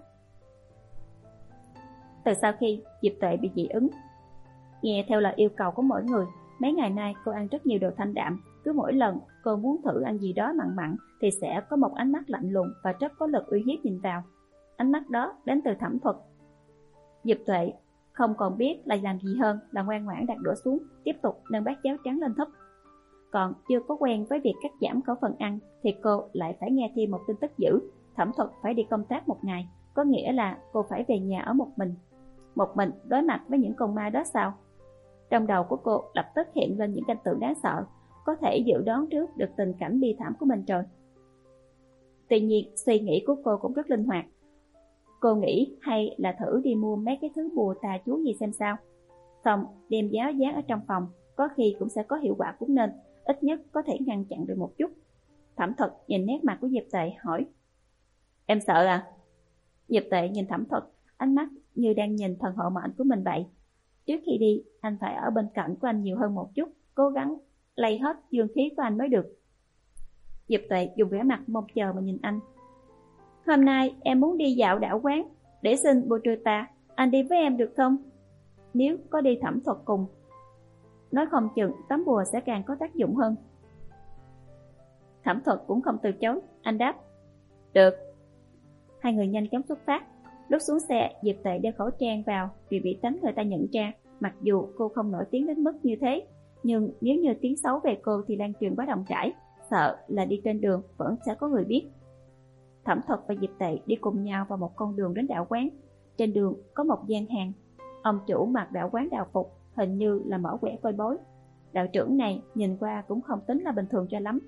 Từ sau khi Diệp Tệ bị dị ứng, nghe theo lời yêu cầu của mỗi người, mấy ngày nay cô ăn rất nhiều đồ thanh đạm. Cứ mỗi lần cô muốn thử ăn gì đó mặn mặn thì sẽ có một ánh mắt lạnh lùng và rất có lực uy hiếp nhìn vào. Ánh mắt đó đến từ Thẩm Thuật. Diệp Tuệ không còn biết là làm gì hơn là ngoan ngoãn đặt đũa xuống, tiếp tục nâng bát cháo trắng lên thấp. Còn chưa có quen với việc cắt giảm khẩu phần ăn thì cô lại phải nghe thêm một tin tức dữ. Thẩm Thuật phải đi công tác một ngày, có nghĩa là cô phải về nhà ở một mình. Một mình đối mặt với những con ma đó sao? Trong đầu của cô lập tức hiện lên những cảnh tượng đáng sợ, có thể dự đoán trước được tình cảnh bi thảm của mình rồi. Tuy nhiên, suy nghĩ của cô cũng rất linh hoạt. Cô nghĩ hay là thử đi mua mấy cái thứ bùa tà chú gì xem sao. Xong đem giáo dán ở trong phòng, có khi cũng sẽ có hiệu quả cũng nên, ít nhất có thể ngăn chặn được một chút. Thẩm Thuật nhìn nét mặt của Diệp Tệ hỏi: em sợ à? Diệp Tệ nhìn Thẩm Thuật, ánh mắt như đang nhìn thần hộ mệnh của mình vậy. Trước khi đi, anh phải ở bên cạnh của anh nhiều hơn một chút, cố gắng lấy hết dương khí của anh mới được. Diệp Tuệ dùng vẻ mặt mong chờ mà nhìn anh. Hôm nay em muốn đi dạo đảo quán, để xin bùa trừ tà, anh đi với em được không? Nếu có đi Thẩm Thuật cùng, nói không chừng tấm bùa sẽ càng có tác dụng hơn. Thẩm Thuật cũng không từ chối, anh đáp, được. Hai người nhanh chóng xuất phát. Lúc xuống xe, Diệp Tệ đeo khẩu trang vào vì bị tránh người ta nhận ra, mặc dù cô không nổi tiếng đến mức như thế, nhưng nếu như tiếng xấu về cô thì lan truyền quá rộng rãi, sợ là đi trên đường vẫn sẽ có người biết. Thẩm Thuật và Diệp Tệ đi cùng nhau vào một con đường đến đạo quán. Trên đường có một gian hàng, ông chủ mặc đạo quán đạo phục, hình như là mở quẻ coi bói. Đạo trưởng này nhìn qua cũng không tính là bình thường cho lắm.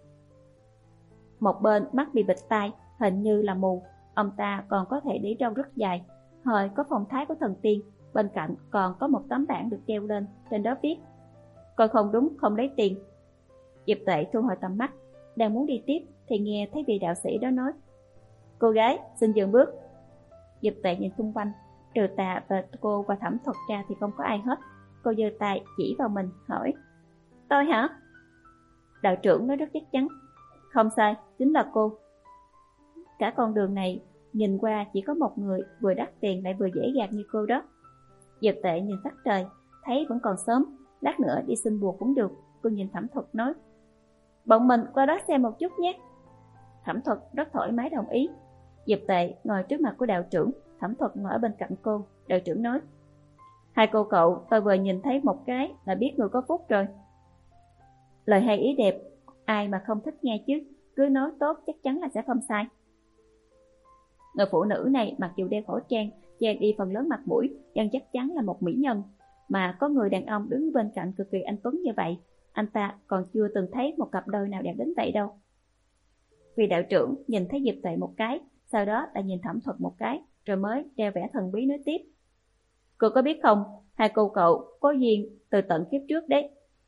Một bên mắt bị bịt tai, hình như là mù. Ông ta còn có thể để râu rất dài, hơi có phong thái của thần tiên. Bên cạnh còn có một tấm bảng được treo lên, trên đó viết, coi không đúng không lấy tiền. Diệp Tệ thu hồi tầm mắt, đang muốn đi tiếp thì nghe thấy vị đạo sĩ đó nói, cô gái xin dừng bước. Diệp Tệ nhìn xung quanh, trừ tà và cô và Thẩm Thuật ra thì không có ai hết. Cô giơ tay chỉ vào mình hỏi, tôi hả? Đạo trưởng nói rất chắc chắn, không sai, chính là cô. Cả con đường này nhìn qua chỉ có một người vừa đắt tiền lại vừa dễ gạt như cô đó. Diệp Tệ nhìn sắc trời, thấy vẫn còn sớm, lát nữa đi xin bùa cũng được. Cô nhìn Thẩm Thuật nói, bọn mình qua đó xem một chút nhé. Thẩm Thuật rất thoải mái đồng ý. Diệp Tệ ngồi trước mặt của đạo trưởng, Thẩm Thuật ngồi ở bên cạnh cô. Đạo trưởng nói, hai cô cậu, tôi vừa nhìn thấy một cái là biết người có phúc rồi. Lời hay ý đẹp, ai mà không thích nghe chứ, cứ nói tốt chắc chắn là sẽ không sai. Người phụ nữ này mặc dù đeo khẩu trang, che đi phần lớn mặt mũi, nhưng chắc chắn là một mỹ nhân. Mà có người đàn ông đứng bên cạnh cực kỳ anh tuấn như vậy, anh ta còn chưa từng thấy một cặp đôi nào đẹp đến vậy đâu. Vì đạo trưởng nhìn thấy Diệp Tệ một cái, sau đó lại nhìn Thẩm Thuật một cái, rồi mới treo vẻ thần bí nói tiếp, cô có biết không, hai cô cậu có duyên từ tận kiếp trước đấy.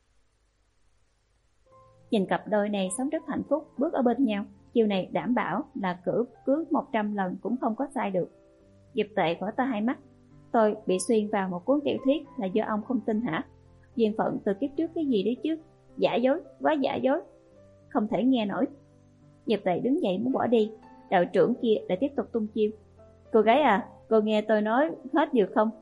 Nhìn cặp đôi này sống rất hạnh phúc, bước ở bên nhau, chiều này đảm bảo là cử cưới một trăm lần cũng không có sai được. Diệp Tệ mở to hai mắt, tôi bị xuyên vào một cuốn tiểu thuyết là do ông không tin hả? Duyên phận từ kiếp trước cái gì đấy chứ? Giả dối, quá giả dối, không thể nghe nổi. Diệp Tệ đứng dậy muốn bỏ đi, đạo trưởng kia lại tiếp tục tung chiêu, cô gái à, cô nghe tôi nói hết được không?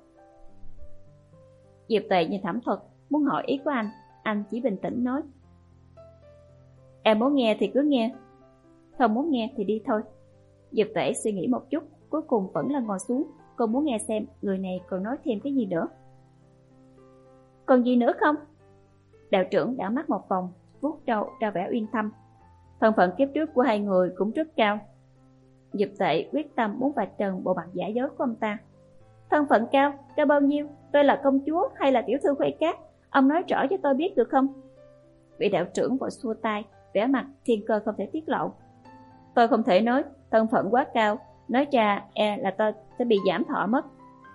Diệp Tệ nhìn Thẩm Thuật, muốn hỏi ý của anh, anh chỉ bình tĩnh nói, em muốn nghe thì cứ nghe, không muốn nghe thì đi thôi. Diệp Tệ suy nghĩ một chút, cuối cùng vẫn là ngồi xuống. Cô muốn nghe xem người này còn nói thêm cái gì nữa. Còn gì nữa không? Đạo trưởng đảo mắt một vòng, vuốt râu ra vẻ uyên thâm. Thân phận kiếp trước của hai người cũng rất cao. Diệp Tệ quyết tâm muốn vạch trần bộ mặt giả dối của ông ta. Thân phận cao? Cao bao nhiêu? Tôi là công chúa hay là tiểu thư khuê cát? Ông nói rõ cho tôi biết được không? Vị đạo trưởng vội xua tay, vẻ mặt thiên cơ không thể tiết lộ. Tôi không thể nói, thân phận quá cao, nói ra e là tôi sẽ bị giảm thọ mất.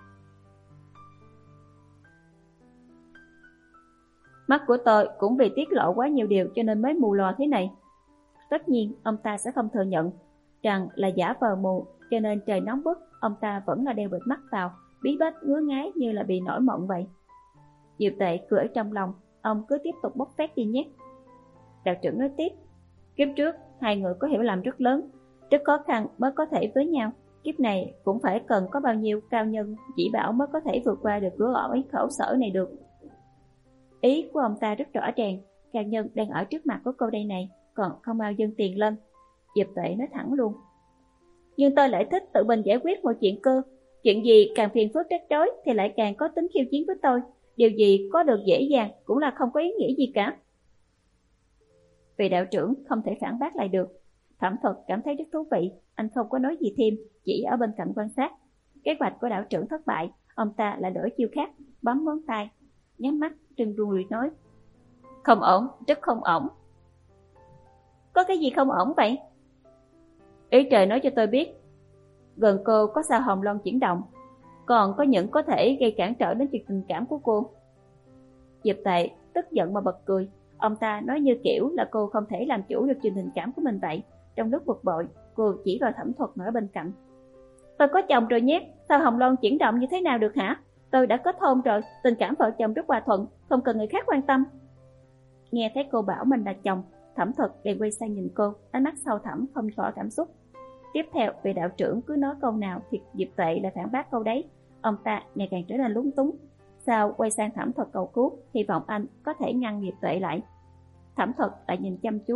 Mắt của tôi cũng vì tiết lộ quá nhiều điều cho nên mới mù lòa thế này. Tất nhiên ông ta sẽ không thừa nhận rằng là giả vờ mù, cho nên trời nóng bức ông ta vẫn là đeo bịt mắt vào, bí bách ngứa ngáy như là bị nổi mộng vậy. Diệp Tệ cười ở trong lòng, ông cứ tiếp tục bốc phét đi nhé. Đạo trưởng nói tiếp, kiếp trước hai người có hiểu lầm rất lớn, rất khó khăn mới có thể với nhau, kiếp này cũng phải cần có bao nhiêu cao nhân chỉ bảo mới có thể vượt qua được cửa ỏi khẩu sở này được. Ý của ông ta rất rõ ràng, cao nhân đang ở trước mặt của cô đây này, còn không bao dâng tiền lên. Diệp Tệ nói thẳng luôn, nhưng tôi lại thích tự mình giải quyết mọi chuyện cơ. Chuyện gì càng phiền phức rắc rối thì lại càng có tính khiêu chiến với tôi. Điều gì có được dễ dàng cũng là không có ý nghĩa gì cả. Vì đạo trưởng không thể phản bác lại được. Thẩm Thuật cảm thấy rất thú vị, anh không có nói gì thêm, chỉ ở bên cạnh quan sát. Kế hoạch của đạo trưởng thất bại, ông ta lại đổi chiêu khác, bấm ngón tay, nhắm mắt trừng rùi nói, không ổn, rất không ổn. Có cái gì không ổn vậy? Ý trời nói cho tôi biết, gần cô có sao hồng loan chuyển động, còn có những có thể gây cản trở đến chuyện tình cảm của cô. Diệp Tệ tức giận mà bật cười. Ông ta nói như kiểu là cô không thể làm chủ được chuyện tình cảm của mình vậy. Trong lúc bực bội, cô chỉ vào Thẩm Thuật ở bên cạnh. Tôi có chồng rồi nhé, sao hồng loan chuyển động như thế nào được hả? Tôi đã kết hôn rồi, tình cảm vợ chồng rất hòa thuận, không cần người khác quan tâm. Nghe thấy cô bảo mình là chồng, Thẩm Thuật liền quay sang nhìn cô, ánh mắt sâu thẳm không rõ cảm xúc. Tiếp theo, vị đạo trưởng cứ nói câu nào thì Diệp Tệ lại phản bác câu đấy. Ông ta ngày càng trở nên lúng túng. Sau quay sang Thẩm Thuật cầu cứu, hy vọng anh có thể ngăn Diệp Tệ lại. Thẩm Thuật lại nhìn chăm chú,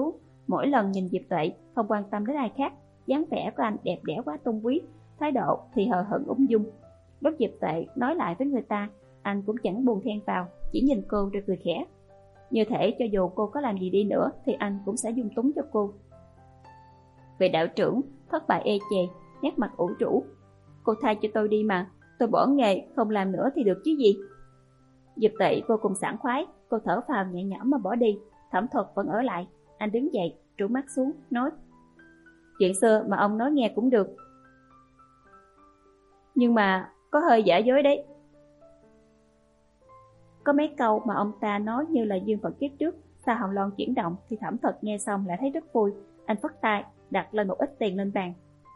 Mỗi lần nhìn Diệp Tuệ không quan tâm đến ai khác, dáng vẻ của anh đẹp đẽ quá tôn quý, thái độ thì hờ hững ung dung. Lúc Diệp Tuệ nói lại với người ta, anh cũng chẳng buồn khen vào, chỉ nhìn cô rồi cười khẽ. Như thể cho dù cô có làm gì đi nữa thì anh cũng sẽ dung túng cho cô. Vị đạo trưởng thất bại ê chề, nét mặt ủ rũ. Cô tha cho tôi đi mà, tôi bỏ nghề không làm nữa thì được chứ gì. Diệp Tuệ vô cùng sảng khoái, cô thở phào nhẹ nhõm mà bỏ đi. Thẩm Thuật vẫn ở lại. Anh đứng dậy, trụ mắt xuống, nói: Chuyện xưa mà ông nói nghe cũng được, nhưng mà có hơi giả dối đấy. Có mấy câu mà ông ta nói như là duyên phận kiếp trước. Sa Hồng Loan chuyển động thì Thẩm Thuật nghe xong lại thấy rất vui. Anh phất tay đặt lên một ít tiền lên bàn.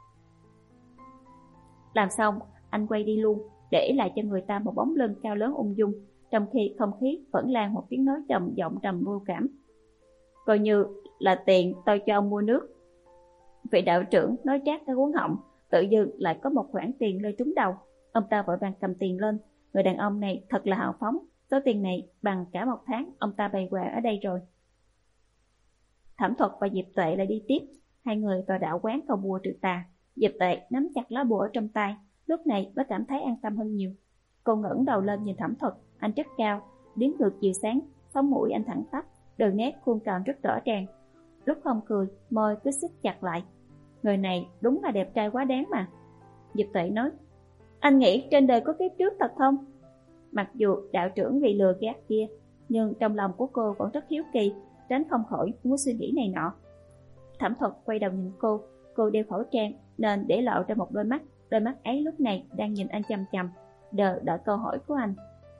Làm xong, anh quay đi luôn, để lại cho người ta một bóng lưng cao lớn ung dung, trong khi không khí vẫn lan một tiếng nói trầm giọng trầm vô cảm. Coi như là tiền tôi cho ông mua nước. Vị đạo trưởng nói trát cái cuốn họng, tự dưng lại có một khoản tiền rơi trúng đầu. Ông ta vội vàng cầm tiền lên. Người đàn ông này thật là hào phóng, số tiền này bằng cả một tháng ông ta bày quà ở đây rồi. Thẩm Thuật và Diệp Tuệ lại đi tiếp. Hai người vào đạo quán cầu bùa trừ tà. Diệp Tuệ nắm chặt lá bùa ở trong tay, lúc này mới cảm thấy an tâm hơn nhiều. Cô ngẩng đầu lên nhìn Thẩm Thuật. Anh rất cao, đứng ngược chiều sáng, sống mũi anh thẳng tắp, đường nét khuôn cằm rất rõ ràng. Lúc không cười, môi cứ xích chặt lại. Người này đúng là đẹp trai quá đáng mà. Diệp Tuệ nói: Anh nghĩ trên đời có kiếp trước thật không? Mặc dù đạo trưởng bị lừa gạt kia, nhưng trong lòng của cô vẫn rất hiếu kỳ, tránh không khỏi muốn suy nghĩ này nọ. Thẩm Thuật quay đầu nhìn cô. Cô đeo khẩu trang nên để lộ ra một đôi mắt. Đôi mắt ấy lúc này đang nhìn anh chằm chằm, đợi đợi câu hỏi của anh.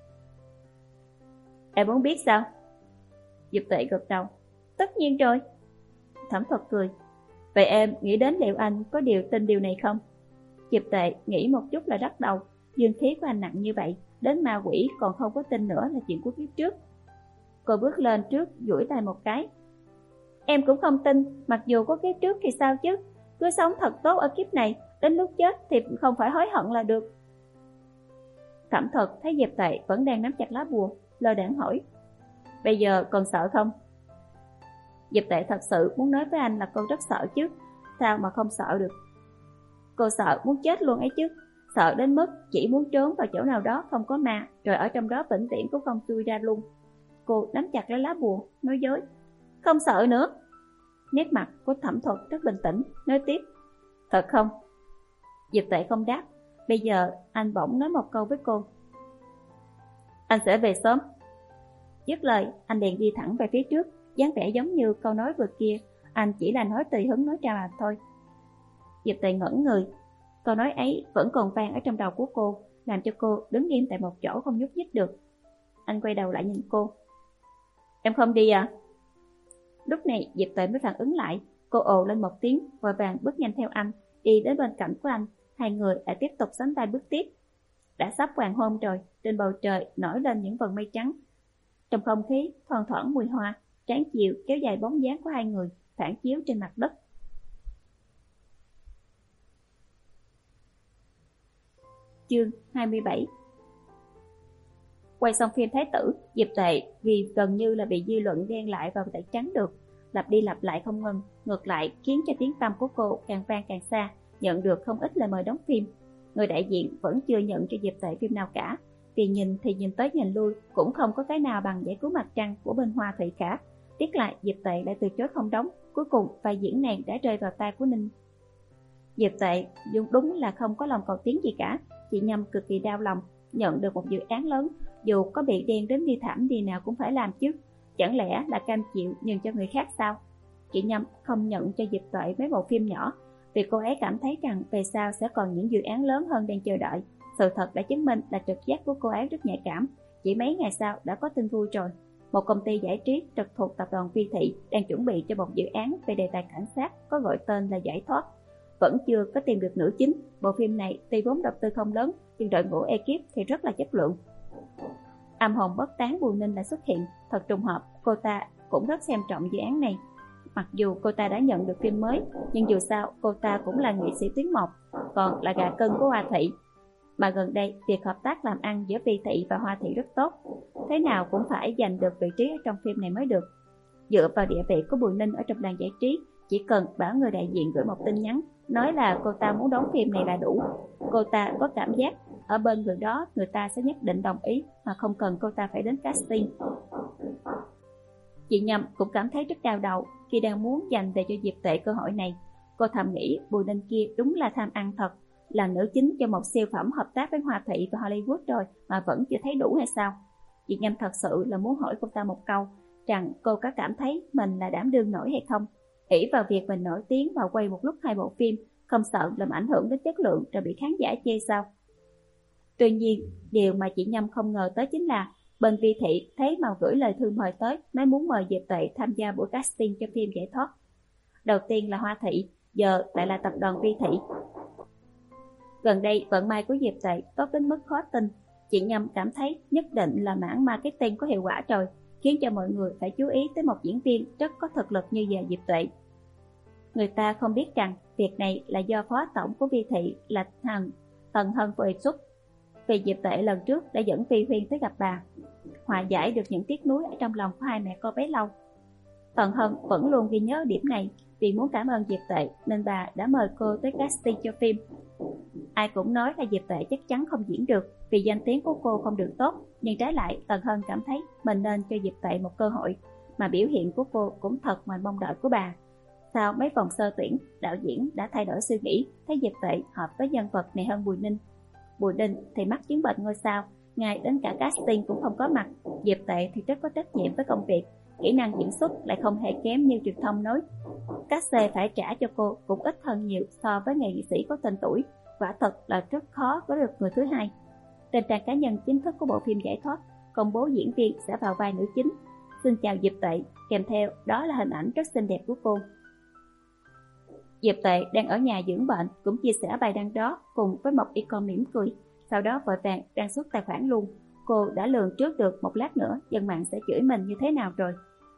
Em muốn biết sao? Diệp Tuệ gật đầu. Tất nhiên rồi. Thẩm Thuật cười. Vậy em nghĩ đến liệu anh có điều tin điều này không? Diệp Tuệ nghĩ một chút là lắc đầu. Dương khí của anh nặng như vậy, đến ma quỷ còn không có tin nữa là chuyện của kiếp trước. Cô bước lên trước, duỗi tay một cái. Em cũng không tin, mặc dù có kiếp trước thì sao chứ? Cứ sống thật tốt ở kiếp này, đến lúc chết thì không phải hối hận là được. Thẩm Thuật thấy Diệp Tuệ vẫn đang nắm chặt lá bùa, lơ đãng hỏi: Bây giờ còn sợ không? Diệp Tuệ thật sự muốn nói với anh là cô rất sợ chứ, sao mà không sợ được. Cô sợ muốn chết luôn ấy chứ, sợ đến mức chỉ muốn trốn vào chỗ nào đó không có ma, rồi ở trong đó vĩnh viễn cũng không chui ra luôn. Cô nắm chặt lấy lá bùa, nói dối: Không sợ nữa. Nét mặt của Thẩm Thuật rất bình tĩnh, nói tiếp: Thật không? Diệp Tuệ không đáp. Bây giờ anh bỗng nói một câu với cô: Anh sẽ về sớm. Dứt lời, anh liền đi thẳng về phía trước, dáng vẻ giống như câu nói vừa kia anh chỉ là nói tùy hứng nói ra mà thôi. Diệp Tuệ ngẩn người. Câu nói ấy vẫn còn vang ở trong đầu của cô, làm cho cô đứng im tại một chỗ không nhúc nhích được. Anh quay đầu lại nhìn cô: Em không đi à? Lúc này Diệp Tuệ mới phản ứng lại. Cô ồ lên một tiếng, vội vàng bước nhanh theo anh, đi đến bên cạnh của anh. Hai người lại tiếp tục sánh tay bước tiếp. Đã sắp hoàng hôn rồi, trên bầu trời nổi lên những vầng mây trắng. Trong không khí thoang thoảng mùi hoa, tráng chiều kéo dài bóng dáng của hai người phản chiếu trên mặt đất. Chương hai mươi bảy. Quay xong phim Thái Tử, Diệp Tuệ vì gần như là bị dư luận đen lại vào tẩy trắng được, lặp đi lặp lại không ngừng, ngược lại khiến cho tiếng tăm của cô càng vang càng xa, nhận được không ít lời mời đóng phim. Người đại diện vẫn chưa nhận cho Diệp Tuệ phim nào cả, tiền nhìn thì nhìn tới nhìn lui cũng không có cái nào bằng Giải cứu mặt trăng của bên Hoa Thủy cả. Tiếc lại Diệp Tuệ lại từ chối không đóng, cuối cùng vai diễn này đã rơi vào tay của Ninh. Diệp Tuệ đúng là không có lòng cầu tiến gì cả, chị Nhâm cực kỳ đau lòng, nhận được một dự án lớn, dù có bị đen đến đi thảm đi nào cũng phải làm chứ, chẳng lẽ là cam chịu nhường cho người khác sao? Chị Nhâm không nhận cho Diệp Tuệ mấy bộ phim nhỏ, vì cô ấy cảm thấy rằng về sau sẽ còn những dự án lớn hơn đang chờ đợi. Sự thật đã chứng minh là trực giác của cô ấy rất nhạy cảm. Chỉ mấy ngày sau đã có tin vui rồi. Một công ty giải trí trực thuộc tập đoàn Vi Thị đang chuẩn bị cho một dự án về đề tài cảnh sát có gọi tên là Giải Thoát. Vẫn chưa có tìm được nữ chính. Bộ phim này tuy vốn đầu tư không lớn, nhưng đội ngũ ekip thì rất là chất lượng. Âm hồn bất tán Bùi Ninh đã xuất hiện. Thật trùng hợp, cô ta cũng rất xem trọng dự án này. Mặc dù cô ta đã nhận được phim mới, nhưng dù sao cô ta cũng là nghệ sĩ tuyến một, còn là gà cưng của Hoa Thị. Mà gần đây, việc hợp tác làm ăn giữa Vi Thị và Hoa Thị rất tốt. Thế nào cũng phải giành được vị trí ở trong phim này mới được. Dựa vào địa vị của Bùi Ninh ở trong làng giải trí, chỉ cần bảo người đại diện gửi một tin nhắn nói là cô ta muốn đóng phim này là đủ. Cô ta có cảm giác ở bên người đó người ta sẽ nhất định đồng ý mà không cần cô ta phải đến casting. Chị Nhâm cũng cảm thấy rất đau đầu khi đang muốn dành về cho Diệp Tuệ cơ hội này. Cô thầm nghĩ Bùi Ninh kia đúng là tham ăn thật, là nữ chính cho một siêu phẩm hợp tác với Hoa Thị và Hollywood rồi mà vẫn chưa thấy đủ hay sao? Chị Nhâm thật sự là muốn hỏi cô ta một câu, rằng cô có cảm thấy mình là đảm đương nổi hay không? ỷ vào việc mình nổi tiếng và quay một lúc hai bộ phim, không sợ làm ảnh hưởng đến chất lượng rồi bị khán giả chê sao? Tuy nhiên, điều mà chị Nhâm không ngờ tới chính là bên Vi Thị thấy Màu gửi lời thư mời tới, nói muốn mời Diệp Tuệ tham gia buổi casting cho phim Giải Thoát. Đầu tiên là Hoa Thị, giờ lại là tập đoàn Vi Thị. Gần đây vận may của Diệp Tuệ tốt đến mức khó tin. Chị Nhâm cảm thấy nhất định là mảng marketing có hiệu quả rồi, khiến cho mọi người phải chú ý tới một diễn viên rất có thực lực như giờ Diệp Tuệ. Người ta không biết rằng việc này là do phó tổng của Vi Thị là thằng Tần Hân đề xuất. Vì Diệp Tuệ lần trước đã dẫn Vi Huyên tới gặp bà, hòa giải được những tiếc nuối ở trong lòng của hai mẹ con bấy lâu. Tần Hân vẫn luôn ghi nhớ điểm này, vì muốn cảm ơn Diệp Tuệ nên bà đã mời cô tới casting cho phim. Ai cũng nói là Diệp Tuệ chắc chắn không diễn được vì danh tiếng của cô không được tốt, nhưng trái lại Tần Hân cảm thấy mình nên cho Diệp Tuệ một cơ hội, mà biểu hiện của cô cũng thật ngoài mong đợi của bà. Sau mấy vòng sơ tuyển, đạo diễn đã thay đổi suy nghĩ, thấy Diệp Tuệ hợp với nhân vật này hơn Bùi Ninh. Bùi Ninh thì mắc chứng bệnh ngôi sao, ngay đến cả casting cũng không có mặt. Diệp Tuệ thì rất có trách nhiệm với công việc, kỹ năng diễn xuất lại không hề kém như truyền thông nói. Các xe phải trả cho cô cũng ít hơn nhiều so với nghệ sĩ có tên tuổi, quả thật là rất khó có được người thứ hai. Trên trang cá nhân chính thức của bộ phim Giải Thoát công bố diễn viên sẽ vào vai nữ chính. Xin chào Diệp Tuệ, kèm theo đó là hình ảnh rất xinh đẹp của cô. Diệp Tuệ đang ở nhà dưỡng bệnh cũng chia sẻ bài đăng đó cùng với một icon mỉm cười, sau đó vội vàng đăng xuất tài khoản luôn. Cô đã lường trước được một lát nữa dân mạng sẽ chửi mình như thế nào rồi.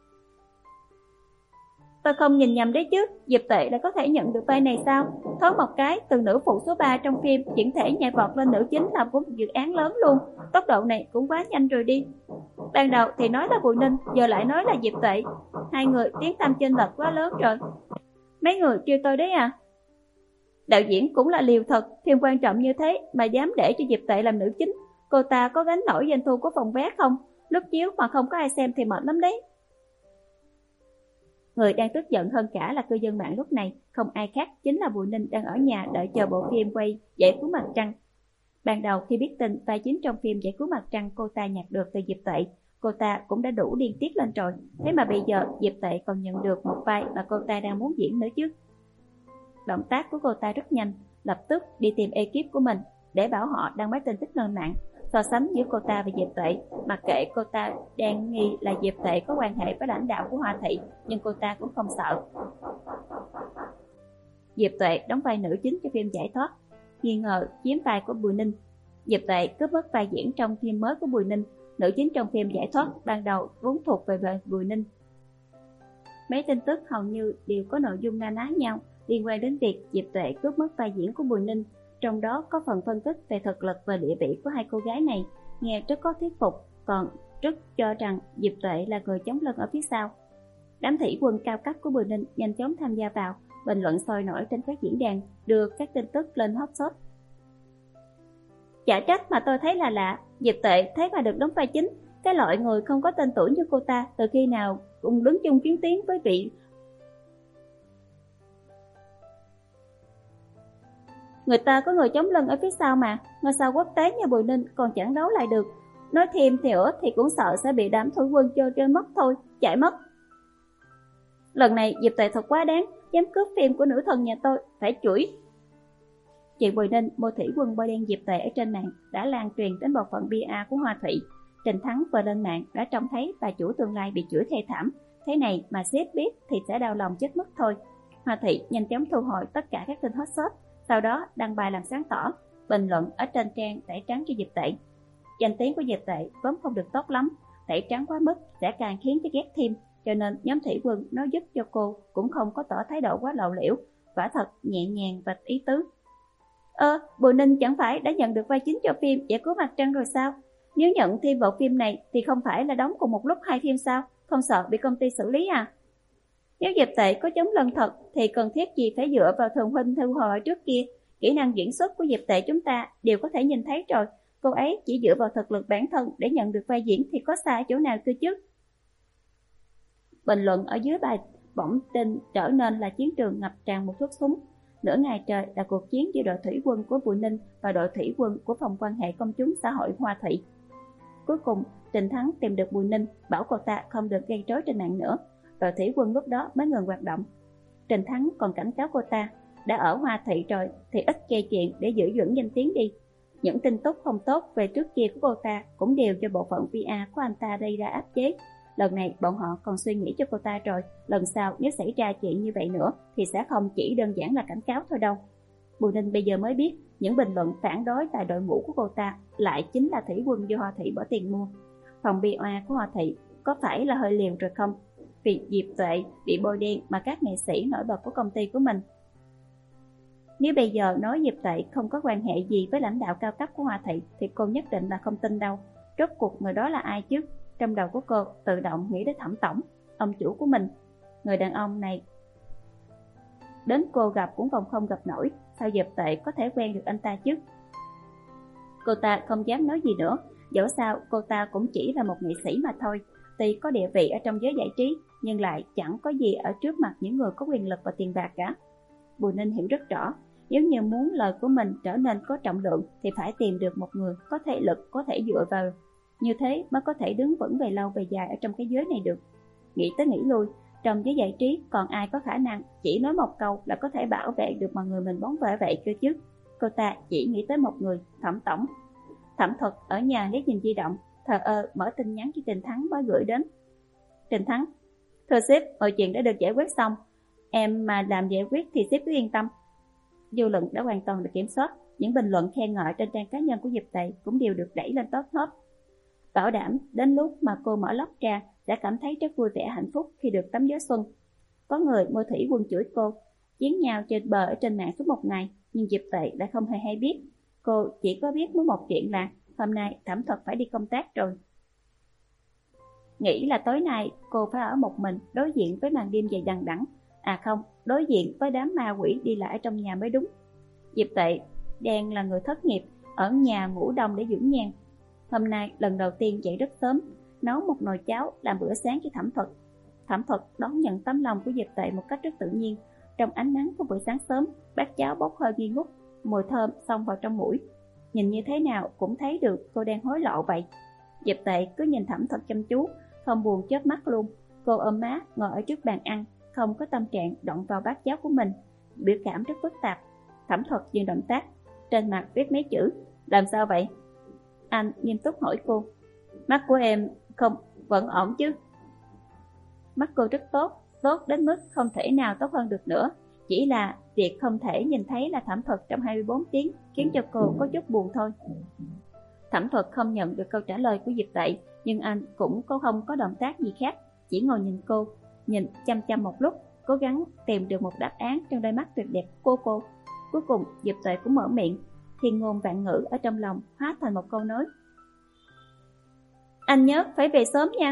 Tôi không nhìn nhầm đấy chứ, Diệp Tuệ đã có thể nhận được vai này sao? Thoáng một cái, từ nữ phụ số ba trong phim chuyển thể nhảy vọt lên nữ chính làm của một dự án lớn luôn. Tốc độ này cũng quá nhanh rồi đi. Ban đầu thì nói là Bùi Ninh, giờ lại nói là Diệp Tuệ. Hai người tiếng tăm chênh lệch quá lớn rồi. Mấy người trêu tôi đấy à? Đạo diễn cũng là liều thật, phim quan trọng như thế mà dám để cho Diệp Tuệ làm nữ chính. Cô ta có gánh nổi doanh thu của phòng vé không? Lúc chiếu mà không có ai xem thì mệt lắm đấy. Người đang tức giận hơn cả là cư dân mạng lúc này, không ai khác chính là Bùi Ninh đang ở nhà đợi chờ bộ phim quay Giải Cứu Mặt Trăng. Ban đầu khi biết tin vai chính trong phim Giải Cứu Mặt Trăng cô ta nhặt được từ Diệp Tuệ, cô ta cũng đã đủ điên tiết lên rồi. Thế mà bây giờ Diệp Tuệ còn nhận được một vai mà cô ta đang muốn diễn nữa chứ. Động tác của cô ta rất nhanh, lập tức đi tìm ekip của mình để bảo họ đăng mấy tin tức lên mạng, so sánh giữa cô ta và Diệp Tuệ. Mặc kệ cô ta đang nghi là Diệp Tuệ có quan hệ với lãnh đạo của Hoa Thị, nhưng cô ta cũng không sợ. Diệp Tuệ đóng vai nữ chính cho phim Giải Thoát, nghi ngờ chiếm vai của Bùi Ninh. Diệp Tuệ cướp mất vai diễn trong phim mới của Bùi Ninh. Nữ chính trong phim Giải Thoát ban đầu vốn thuộc về Bùi Ninh. Mấy tin tức hầu như đều có nội dung na ná nhau liên quan đến việc Diệp Tuệ cướp mất vai diễn của Bùi Ninh. Trong đó có phần phân tích về thực lực và địa vị của hai cô gái này, nghe rất có thuyết phục, còn rất cho rằng Diệp Tuệ là người chống lưng ở phía sau. Đám thủy quân cao cấp của Bùi Ninh nhanh chóng tham gia vào, bình luận sôi nổi trên các diễn đàn, đưa các tin tức lên hot search. Chả trách mà tôi thấy là lạ, Diệp Tuệ thế mà được đóng vai chính. Cái loại người không có tên tuổi như cô ta từ khi nào cũng đứng chung chiến tuyến với vị người ta có người chống lưng ở phía sau mà. Ngôi sao quốc tế như Bùi Ninh còn chẳng đấu lại được. Nói thêm thì nữa thì cũng sợ sẽ bị đám thủy quân chơi chơi mất thôi, chạy mất. Lần này Diệp Tuệ thật quá đáng, dám cướp phim của nữ thần nhà tôi, phải chửi. Chuyện Bùi Ninh mua thủy quân bôi đen Diệp Tuệ ở trên mạng đã lan truyền đến bộ phận pê e của Hoa Thủy. Trình Thắng vừa lên mạng đã trông thấy bà chủ tương lai bị chửi thê thảm. Thế này mà sếp biết thì sẽ đau lòng chết mất thôi. Hoa Thủy nhanh chóng thu hồi tất cả các tin hot search, sau đó đăng bài làm sáng tỏ, bình luận ở trên trang tẩy trắng cho Diệp Tuệ. Danh tiếng của Diệp Tuệ vốn không được tốt lắm, tẩy trắng quá mức sẽ càng khiến cho ghét thêm, cho nên nhóm thủy quân nói giúp cho cô cũng không có tỏ thái độ quá lộ liễu, quả thật nhẹ nhàng và ý tứ. Ơ, Bùi Ninh chẳng phải đã nhận được vai chính cho phim Giải Cứu Mặt Trăng rồi sao? Nếu nhận thêm bộ phim này thì không phải là đóng cùng một lúc hai phim sao? không sợ bị công ty xử lý à? Nếu Diệp Tệ có chống lân thật thì cần thiết gì phải dựa vào Thường huynh thu hồi trước kia. Kỹ năng diễn xuất của Diệp Tệ chúng ta đều có thể nhìn thấy rồi. Cô ấy chỉ dựa vào thực lực bản thân để nhận được vai diễn thì có sai chỗ nào cơ chứ? Bình luận ở dưới bài bỗng tin trở nên là chiến trường ngập tràn một thuốc súng. Nửa ngày trời là cuộc chiến giữa đội thủy quân của Bùi Ninh và đội thủy quân của phòng quan hệ công chúng xã hội Hoa Thủy. Cuối cùng, Trình Thắng tìm được Bùi Ninh, bảo cô ta không được gây rối trên mạng nữa. Đội thủy quân lúc đó mới ngừng hoạt động. Trình Thắng còn cảnh cáo cô ta, đã ở Hoa Thị rồi thì ít gây chuyện để giữ vững danh tiếng đi. Những tin tốt không tốt về trước kia của cô ta cũng đều do bộ phận pê e của anh ta gây ra áp chế. Lần này bọn họ còn suy nghĩ cho cô ta rồi, lần sau nếu xảy ra chuyện như vậy nữa thì sẽ không chỉ đơn giản là cảnh cáo thôi đâu. Bùi Ninh bây giờ mới biết những bình luận phản đối tại đội ngũ của cô ta lại chính là thủy quân do Hoa Thị bỏ tiền mua. Phòng pê e của Hoa Thị có phải là hơi liều rồi không? Vì Diệp Tuệ bị bôi đen mà các nghệ sĩ nổi bật của công ty của mình. Nếu bây giờ nói Diệp Tuệ không có quan hệ gì với lãnh đạo cao cấp của Hoa Thị thì cô nhất định là không tin đâu. Rốt cuộc người đó là ai chứ? Trong đầu của cô tự động nghĩ đến Thẩm tổng, ông chủ của mình. Người đàn ông này đến cô gặp cũng còn không gặp nổi, sao Diệp Tuệ có thể quen được anh ta chứ? Cô ta không dám nói gì nữa, dẫu sao cô ta cũng chỉ là một nghệ sĩ mà thôi. Tuy có địa vị ở trong giới giải trí, nhưng lại chẳng có gì ở trước mặt những người có quyền lực và tiền bạc cả. Bùi Ninh hiểu rất rõ, nếu như muốn lời của mình trở nên có trọng lượng thì phải tìm được một người có thể lực, có thể dựa vào. Như thế mới có thể đứng vững về lâu về dài ở trong cái giới này được. Nghĩ tới nghĩ lui, trong giới giải trí còn ai có khả năng chỉ nói một câu là có thể bảo vệ được mọi người mình bóng vệ vậy cơ chứ? Cô ta chỉ nghĩ tới một người, Thẩm tổng. Thẩm Thuật ở nhà liếc nhìn di động, thờ ơ mở tin nhắn cho Trình Thắng mới gửi đến. Trình Thắng: thưa sếp, mọi chuyện đã được giải quyết xong. Em mà làm giải quyết thì sếp cứ yên tâm. Dư luận đã hoàn toàn được kiểm soát. Những bình luận khen ngợi trên trang cá nhân của Diệp Tệ cũng đều được đẩy lên top hết. Bảo đảm đến lúc mà cô mở lóc ra sẽ cảm thấy rất vui vẻ hạnh phúc khi được tắm gió xuân. Có người môi thủy quân chửi cô, chiến nhau trên bờ ở trên mạng suốt một ngày, nhưng Diệp Tệ đã không hề hay biết. Cô chỉ có biết mỗi một chuyện là hôm nay Thẩm Thuật phải đi công tác rồi. Nghĩ là tối nay cô phải ở một mình đối diện với màn đêm dày đằng đẵng. À không, đối diện với đám ma quỷ đi lại trong nhà mới đúng. Diệp Tệ đang là người thất nghiệp, ở nhà ngủ đông để dưỡng nhang. Hôm nay lần đầu tiên dậy rất sớm, nấu một nồi cháo làm bữa sáng cho Thẩm Thuật. Thẩm Thuật đón nhận tấm lòng của Diệp Tệ một cách rất tự nhiên. Trong ánh nắng của buổi sáng sớm, bát cháo bốc hơi nghi ngút, mùi thơm xông vào trong mũi. Nhìn như thế nào cũng thấy được cô đang hối lộ vậy. Diệp Tệ cứ nhìn Thẩm Thuật chăm chú, không buồn chớp mắt luôn. Cô ôm má ngồi ở trước bàn ăn, không có tâm trạng động vào bát cháo của mình, biểu cảm rất phức tạp. Thẩm Thuật dừng động tác, trên mặt viết mấy chữ. Làm sao vậy? Anh nghiêm túc hỏi cô. Mắt của em không vẫn ổn chứ? Mắt cô rất tốt, tốt đến mức không thể nào tốt hơn được nữa. Chỉ là việc không thể nhìn thấy là Thẩm Thuật trong hai mươi bốn tiếng khiến cho cô có chút buồn thôi. Thẩm Thuật không nhận được câu trả lời của Diệp Tệ, nhưng anh cũng có không có động tác gì khác, chỉ ngồi nhìn cô, nhìn chăm chăm một lúc, cố gắng tìm được một đáp án trong đôi mắt tuyệt đẹp của cô. Cuối cùng Diệp Tệ cũng mở miệng, thiên ngôn vạn ngữ ở trong lòng hóa thành một câu nói. Anh nhớ phải về sớm nha.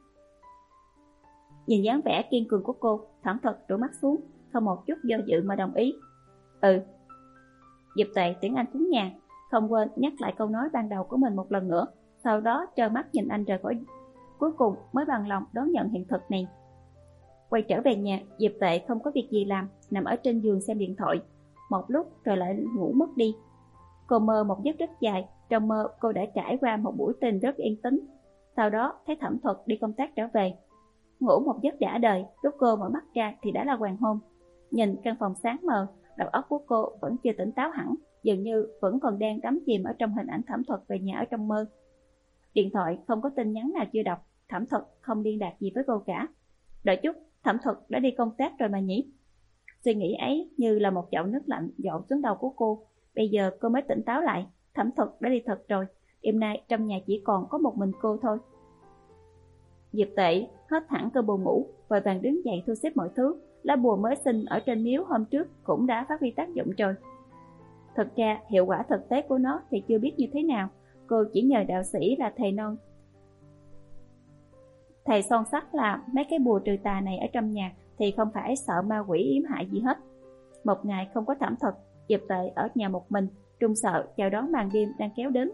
Nhìn dáng vẻ kiên cường của cô, Thẩm Thuật đổ mắt xuống, không một chút do dự mà đồng ý. Ừ. Diệp Tệ tiễn anh xuống nhà, không quên nhắc lại câu nói ban đầu của mình một lần nữa, sau đó trợn mắt nhìn anh rời khỏi. Cuối cùng mới bằng lòng đón nhận hiện thực này. Quay trở về nhà, Diệp Tệ không có việc gì làm, nằm ở trên giường xem điện thoại. Một lúc rồi lại ngủ mất đi. Cô mơ một giấc rất dài, trong mơ cô đã trải qua một buổi tình rất yên tĩnh. Sau đó thấy Thẩm Thuật đi công tác trở về. Ngủ một giấc đã đời, lúc cô mở mắt ra thì đã là hoàng hôn. Nhìn căn phòng sáng mờ, đầu óc của cô vẫn chưa tỉnh táo hẳn, dường như vẫn còn đang đắm chìm ở trong hình ảnh Thẩm Thuật về nhà ở trong mơ. Điện thoại không có tin nhắn nào chưa đọc, Thẩm Thuật không liên lạc gì với cô cả. Đợi chút, Thẩm Thuật đã đi công tác rồi mà nhỉ? Suy nghĩ ấy như là một chậu nước lạnh dội xuống đầu của cô. Bây giờ cô mới tỉnh táo lại, Thẩm Thuật đã đi thật rồi. Đêm nay trong nhà chỉ còn có một mình cô thôi. Diệp Tệ hết hẳn cơn buồn ngủ, vội vàng đứng dậy thu xếp mọi thứ. Lá bùa mới xin ở trên miếu hôm trước cũng đã phát huy tác dụng rồi. Thật ra hiệu quả thực tế của nó thì chưa biết như thế nào. Cô chỉ nhờ đạo sĩ là thầy non Thầy son sắt là mấy cái bùa trừ tà này ở trong nhà thì không phải sợ ma quỷ yếm hại gì hết. Một ngày không có Thẩm Thuật, Diệp Tuệ ở nhà một mình, Trung sợ chào đón màn đêm đang kéo đến.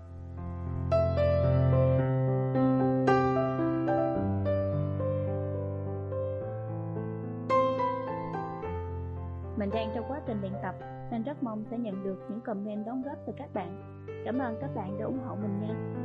Mình đang trong quá trình luyện tập nên rất mong sẽ nhận được những comment đóng góp từ các bạn. Cảm ơn các bạn đã ủng hộ mình nha.